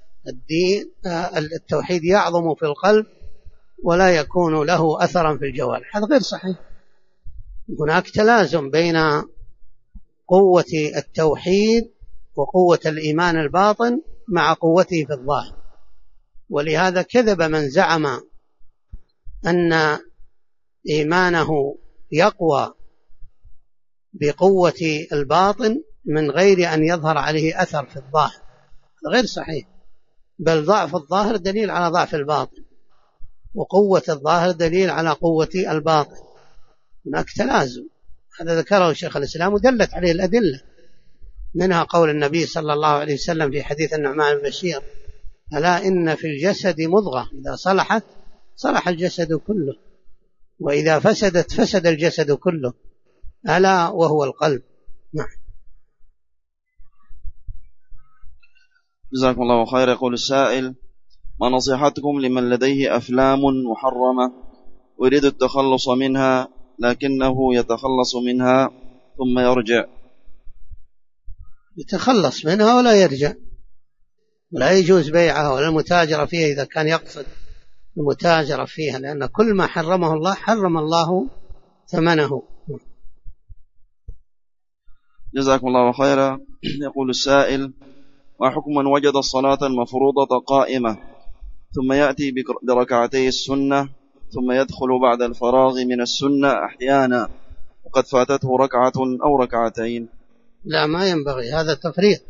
التوحيد يعظم في القلب ولا يكون له أثرا في الجوارح، هذا غير صحيح. هناك تلازم بين قوة التوحيد وقوة الإيمان الباطن مع قوته في الظاهر. ولهذا كذب من زعم أن إيمانه يقوى بقوة الباطن من غير أن يظهر عليه أثر في الظاهر، غير صحيح، بل ضعف الظاهر دليل على ضعف الباطن. وقوة الظاهر دليل على قوة الباطن، هناك تلازم، هذا ذكره شيخ الإسلام ودلت عليه الأدلة، منها قول النبي صلى الله عليه وسلم في حديث النعمان بن بشير: ألا إن في الجسد مضغة إذا صلحت صلح الجسد كله، وإذا فسدت فسد الجسد كله، ألا وهو القلب. نعم. جزاكم الله خير. يقول السائل: ما نصيحتكم لمن لديه أفلام محرمة ويريد التخلص منها لكنه يتخلص منها ثم يرجع؟ يتخلص منها ولا يرجع، ولا يجوز بيعها ولا المتاجرة فيها إذا كان يقصد المتاجرة فيها، لأن كل ما حرمه الله حرم الله ثمنه. جزاكم الله خيرا. يقول السائل: ما حكم من وجد الصلاة المفروضة قائمة ثم يأتي بركعتي السنة ثم يدخل بعد الفراغ من السنة أحيانا وقد فاتته ركعة أو ركعتين؟ لا، ما ينبغي، هذا تفريط.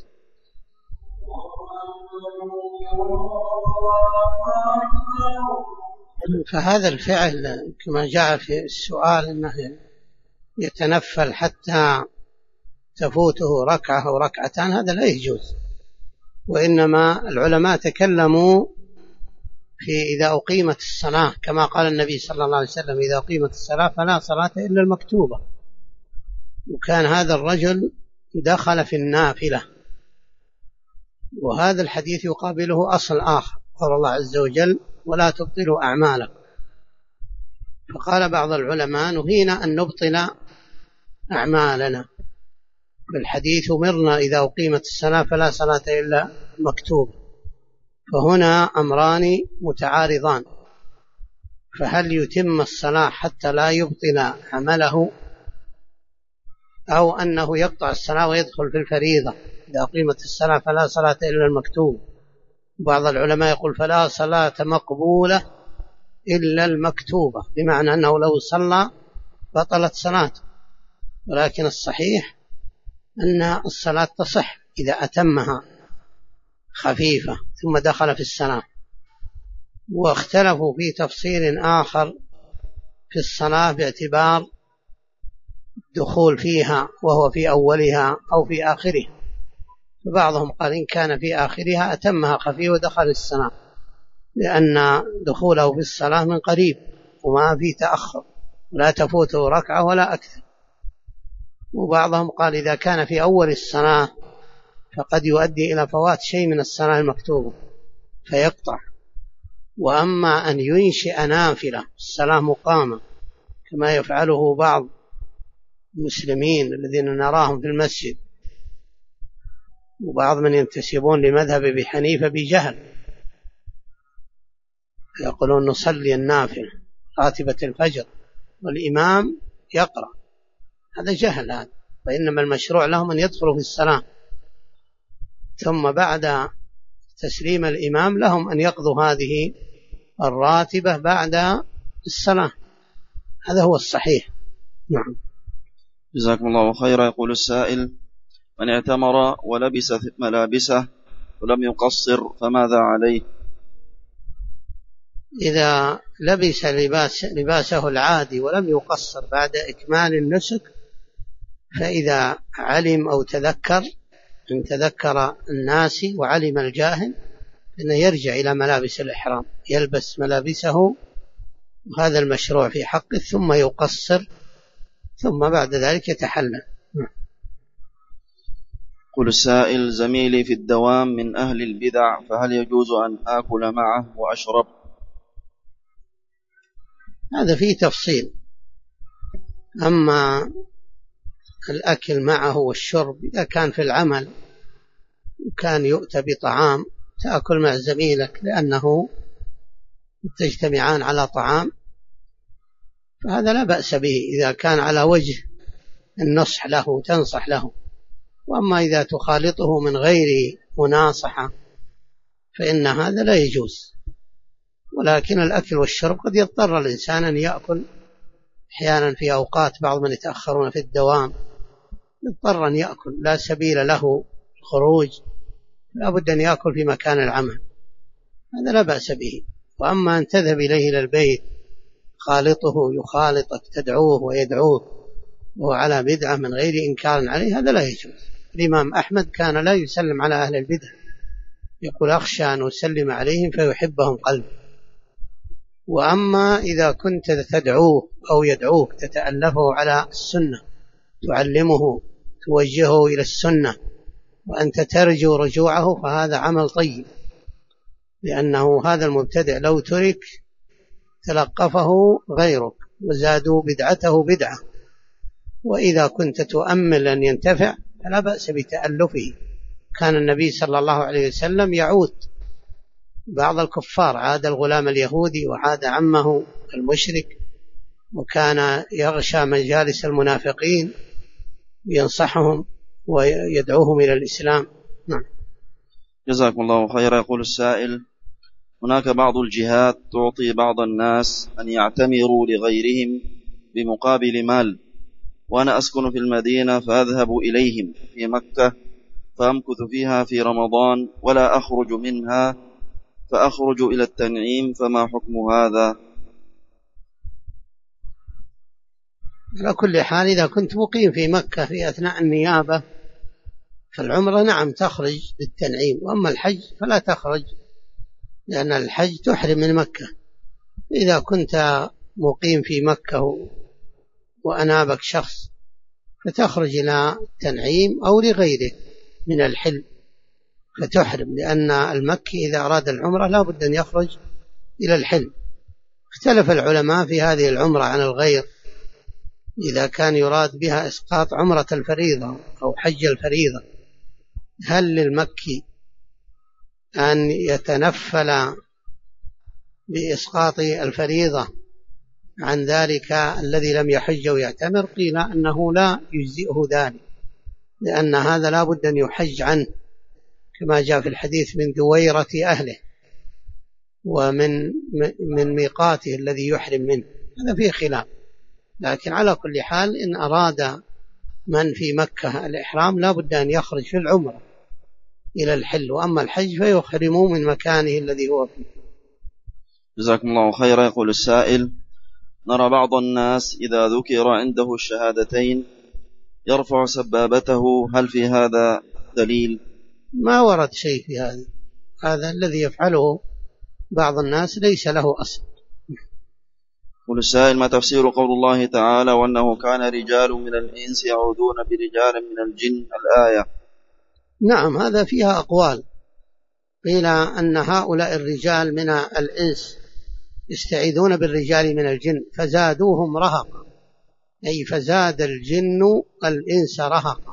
فهذا الفعل كما جاء في السؤال أنه يتنفل حتى تفوته ركعة أو ركعتان، هذا لا يجوز، وإنما العلماء تكلموا في إذا أقيمت الصلاة، كما قال النبي صلى الله عليه وسلم: إذا أقيمت الصلاة فلا صلاة إلا المكتوبة. وكان هذا الرجل دخل في النافلة، وهذا الحديث يقابله أصل آخر، قال الله عز وجل: ولا تبطلوا أعمالكم. فقال بعض العلماء: نهينا أن نبطل أعمالنا، بالحديث أمرنا إذا أقيمت الصلاة فلا صلاة إلا مكتوبة، فهنا أمران متعارضان، فهل يتم الصلاة حتى لا يبطل عمله، أو أنه يقطع الصلاة ويدخل في الفريضة؟ إذا أقيمت الصلاة فلا صلاة إلا المكتوب. بعض العلماء يقول: فلا صلاة مقبولة إلا المكتوبة، بمعنى أنه لو صلى بطلت صلاته، ولكن الصحيح أن الصلاة تصح إذا أتمها خفيفة ثم دخل في الصلاة. واختلفوا في تفصيل آخر في الصلاة باعتبار الدخول فيها وهو في أولها أو في آخرها، فبعضهم قال إن كان في آخرها أتمها خفيفة ودخل الصلاة، لأن دخوله في الصلاة من قريب وما في تأخر، لا تفوته ركعة ولا أكثر. وبعضهم قال إذا كان في أول الصلاة فقد يؤدي إلى فوات شيء من الصلاة المكتوبة فيقطع. وأما أن ينشئ نافلة الصلاة مقامة كما يفعله بعض المسلمين الذين نراهم في المسجد، وبعض من ينتسبون لمذهب أبي حنيفة بجهل، يقولون نصلي النافلة راتبة الفجر والإمام يقرأ، هذا جهل هذا. فإنما المشروع لهم أن يدخلوا في الصلاة، ثم بعد تسليم الإمام لهم أن يقضوا هذه الراتبة بعد الصلاة، هذا هو الصحيح. نعم. جزاكم الله خيرا. يقول السائل: من اعتمر ولبس ملابسه ولم يقصر فماذا عليه؟ إذا لبس لباسه العادي ولم يقصر بعد إكمال النسك، فإذا علم أو تذكر، إن تذكر الناس وعلم الجاهل، إنه يرجع إلى ملابس الإحرام، يلبس ملابسه، وهذا المشروع في حقه، ثم يقصر، ثم بعد ذلك يتحلل. قل السائل: زميلي في الدوام من أهل البدع، فهل يجوز أن آكل معه وأشرب؟ هذا فيه تفصيل. أما الأكل معه والشرب إذا كان في العمل وكان يؤتى بطعام تأكل مع زميلك لأنه تجتمعان على طعام، فهذا لا بأس به إذا كان على وجه النصح له تنصح له. وأما إذا تخالطه من غير مناصحة فإن هذا لا يجوز. ولكن الأكل والشرب قد يضطر الإنسان أن يأكل أحيانا في أوقات، بعض من يتأخرون في الدوام يضطر أن يأكل، لا سبيل له الخروج، لا بد أن يأكل في مكان العمل، هذا لا بأس به. وأما أن تذهب إليه إلى البيت خالطه يخالطك تدعوه ويدعوه وهو على بدعة من غير إنكار عليه هذا لا يجوز. الإمام أحمد كان لا يسلم على أهل البدع، يقول أخشى أن أسلم عليهم فيحبهم قلبي. وأما إذا كنت تدعوه أو يدعوك تتألفه على السنة تعلمه توجهه إلى السنة وأنت ترجو رجوعه فهذا عمل طيب، لأنه هذا المبتدع لو ترك تلقفه غيرك وزادوا بدعته بدعة. وإذا كنت تؤمل أن ينتفع فلا بأس بتألفه. كان النبي صلى الله عليه وسلم يعود بعض الكفار، عاد الغلام اليهودي وعاد عمه المشرك، وكان يغشى مجالس المنافقين ينصحهم ويدعوهم إلى الإسلام. نعم. جزاكم الله خيرا. يقول السائل: هناك بعض الجهات تعطي بعض الناس أن يعتمروا لغيرهم بمقابل مال، وأنا أسكن في المدينة فأذهب إليهم في مكة فأمكث فيها في رمضان ولا أخرج منها فأخرج إلى التنعيم، فما حكم هذا؟ على كل حال إذا كنت مقيم في مكة في أثناء النيابة فالعمرة نعم تخرج للتنعيم، وأما الحج فلا تخرج، لأن الحج تحرم من مكة. إذا كنت مقيم في مكة وأنابك شخص فتخرج إلى التنعيم أو لغيره من الحل فتحرم، لأن المكي إذا أراد العمرة لا بد أن يخرج إلى الحل. اختلف العلماء في هذه العمرة عن الغير، إذا كان يراد بها إسقاط عمرة الفريضة أو حج الفريضة هل للمكي أن يتنفل بإسقاط الفريضة عن ذلك الذي لم يحج ويعتمر؟ قيل أنه لا يجزئه ذلك، لأن هذا لا بد أن يحج عنه كما جاء في الحديث من دويرة أهله ومن ميقاته الذي يحرم منه. هذا فيه خلاف، لكن على كل حال إن أراد من في مكة الإحرام لا بد أن يخرج في العمرة إلى الحل، وأما الحج فيحرم من مكانه الذي هو فيه. جزاكم الله خيرا. يقول السائل: نرى بعض الناس إذا ذكر عنده الشهادتين يرفع سبابته، هل في هذا دليل؟ ما ورد شيء في هذا، هذا الذي يفعله بعض الناس ليس له أصل. يقول السائل: ما تفسير قول الله تعالى وأنه كان رجال من الإنس يعودون برجال من الجن، الآية؟ نعم هذا فيها أقوال، قيل أن هؤلاء الرجال من الإنس يستعيذون بالرجال من الجن فزادوهم رهقا، أي فزاد الجن الإنس رهقا.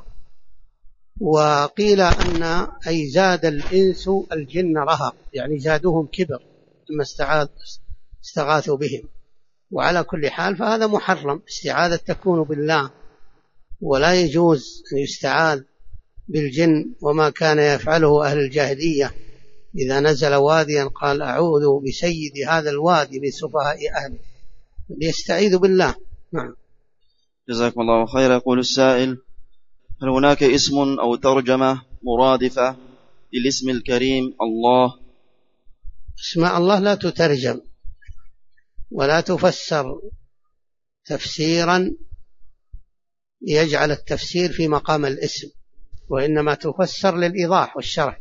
وقيل أن أي زاد الإنس الجن رهق، يعني زادوهم كبر ثم استغاثوا بهم. وعلى كل حال فهذا محرم، استعاذة تكون بالله، ولا يجوز أن يستعاذ بالجن. وما كان يفعله أهل الجاهلية إذا نزل واديا قال أعوذ بسيد هذا الوادي من سفهاء أهله، ليستعيذ بالله. نعم. جزاكم الله خيرا. يقول السائل: هل هناك اسم أو ترجمة مرادفة للاسم الكريم الله؟ اسماء الله لا تترجم ولا تفسر تفسيرا يجعل التفسير في مقام الاسم، وإنما تفسر للإيضاح والشرح،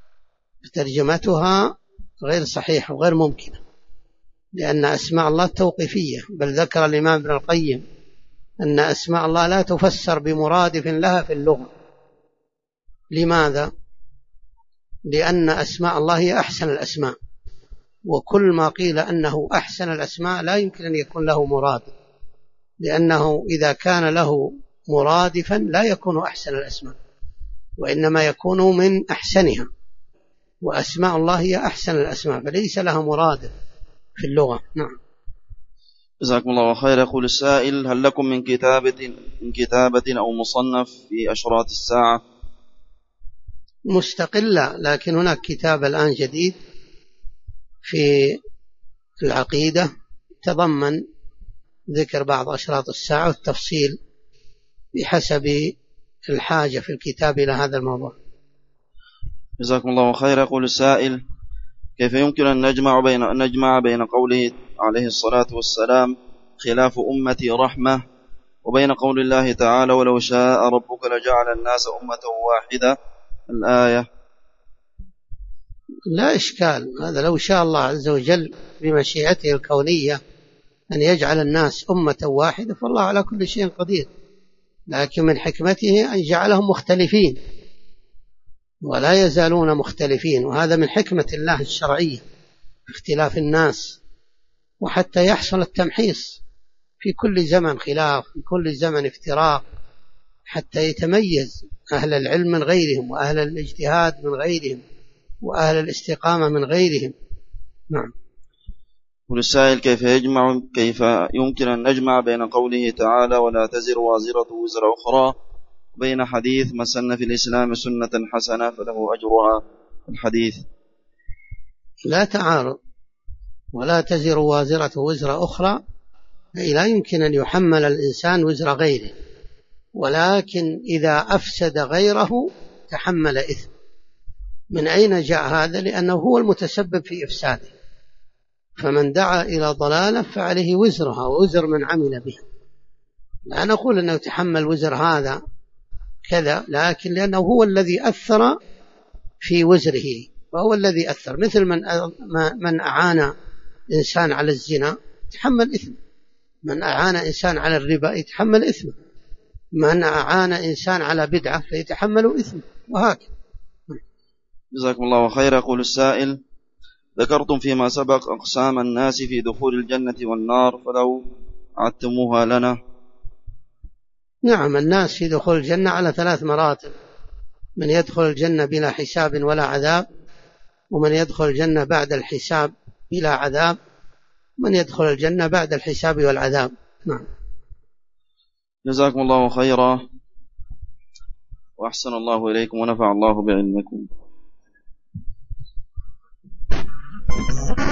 ترجمتها غير صحيحة وغير ممكنة، لأن أسماء الله توقيفية. بل ذكر الإمام ابن القيم أن أسماء الله لا تفسر بمرادف لها في اللغة. لماذا؟ لأن أسماء الله هي أحسن الأسماء، وكل ما قيل أنه أحسن الأسماء لا يمكن أن يكون له مراد، لأنه إذا كان له مرادفا لا يكون أحسن الأسماء، وإنما يكون من أحسنها، وأسماء الله هي أحسن الأسماء فليس لها مرادف في اللغة. نعم. جزاكم الله خير. يقول السائل: هل لكم من كتابة أو مصنف في أشراط الساعة؟ مستقلة، لكن هناك كتاب الآن جديد في العقيدة تضمن ذكر بعض أشراط الساعة والتفصيل بحسب الحاجة في الكتاب إلى هذا الموضوع. جزاكم الله خير. يقول السائل: كيف يمكن أن نجمع بين قوله عليه الصلاة والسلام خلاف أمتي رحمة وبين قول الله تعالى ولو شاء ربك لجعل الناس أمة واحدة الآية؟ لا إشكال، هذا لو شاء الله عز وجل بمشيئته الكونية أن يجعل الناس أمة واحدة فالله على كل شيء قدير، لكن من حكمته أن جعلهم مختلفين ولا يزالون مختلفين، وهذا من حكمة الله الشرعية اختلاف الناس، وحتى يحصل التمحيص في كل زمن خلاف، في كل زمن افتراق، حتى يتميز أهل العلم من غيرهم وأهل الاجتهاد من غيرهم وأهل الاستقامة من غيرهم. نعم. والسائل كيف يمكن أن نجمع بين قوله تعالى ولا تزر وازرة وزر أخرى وبين حديث من سن في الإسلام سنة حسنة فله أجرها الحديث؟ لا تعارض، ولا تزر وازرة وزر أخرى، أي لا يمكن أن يحمل الإنسان وزر غيره، ولكن إذا أفسد غيره تحمل إثم. من أين جاء هذا؟ لأنه هو المتسبب في إفساده، فمن دعا إلى ضلالة فعليه وزرها ووزر من عمل بها. لا نقول أنه يتحمل وزر هذا كذا، لكن لأنه هو الذي أثر في وزره، وهو الذي أثر، مثل من أعان إنسان على الزنا يتحمل إثم، من أعان إنسان على الربا يتحمل إثم، من أعان إنسان على بدعة فيتحمل إثم، وهكذا. جزاكم الله خيرا. يقول السائل ذكرتم فيما سبق أقسام الناس في دخول الجنة والنار، فلو عدتموها لنا. نعم، الناس في دخول الجنة على 3 مراتب: من يدخل الجنة بلا حساب ولا عذاب، ومن يدخل الجنة بعد الحساب بلا عذاب، ومن يدخل الجنة بعد الحساب والعذاب. نعم. جزاكم الله خيرا وأحسن الله إليكم ونفع الله بعلمكم.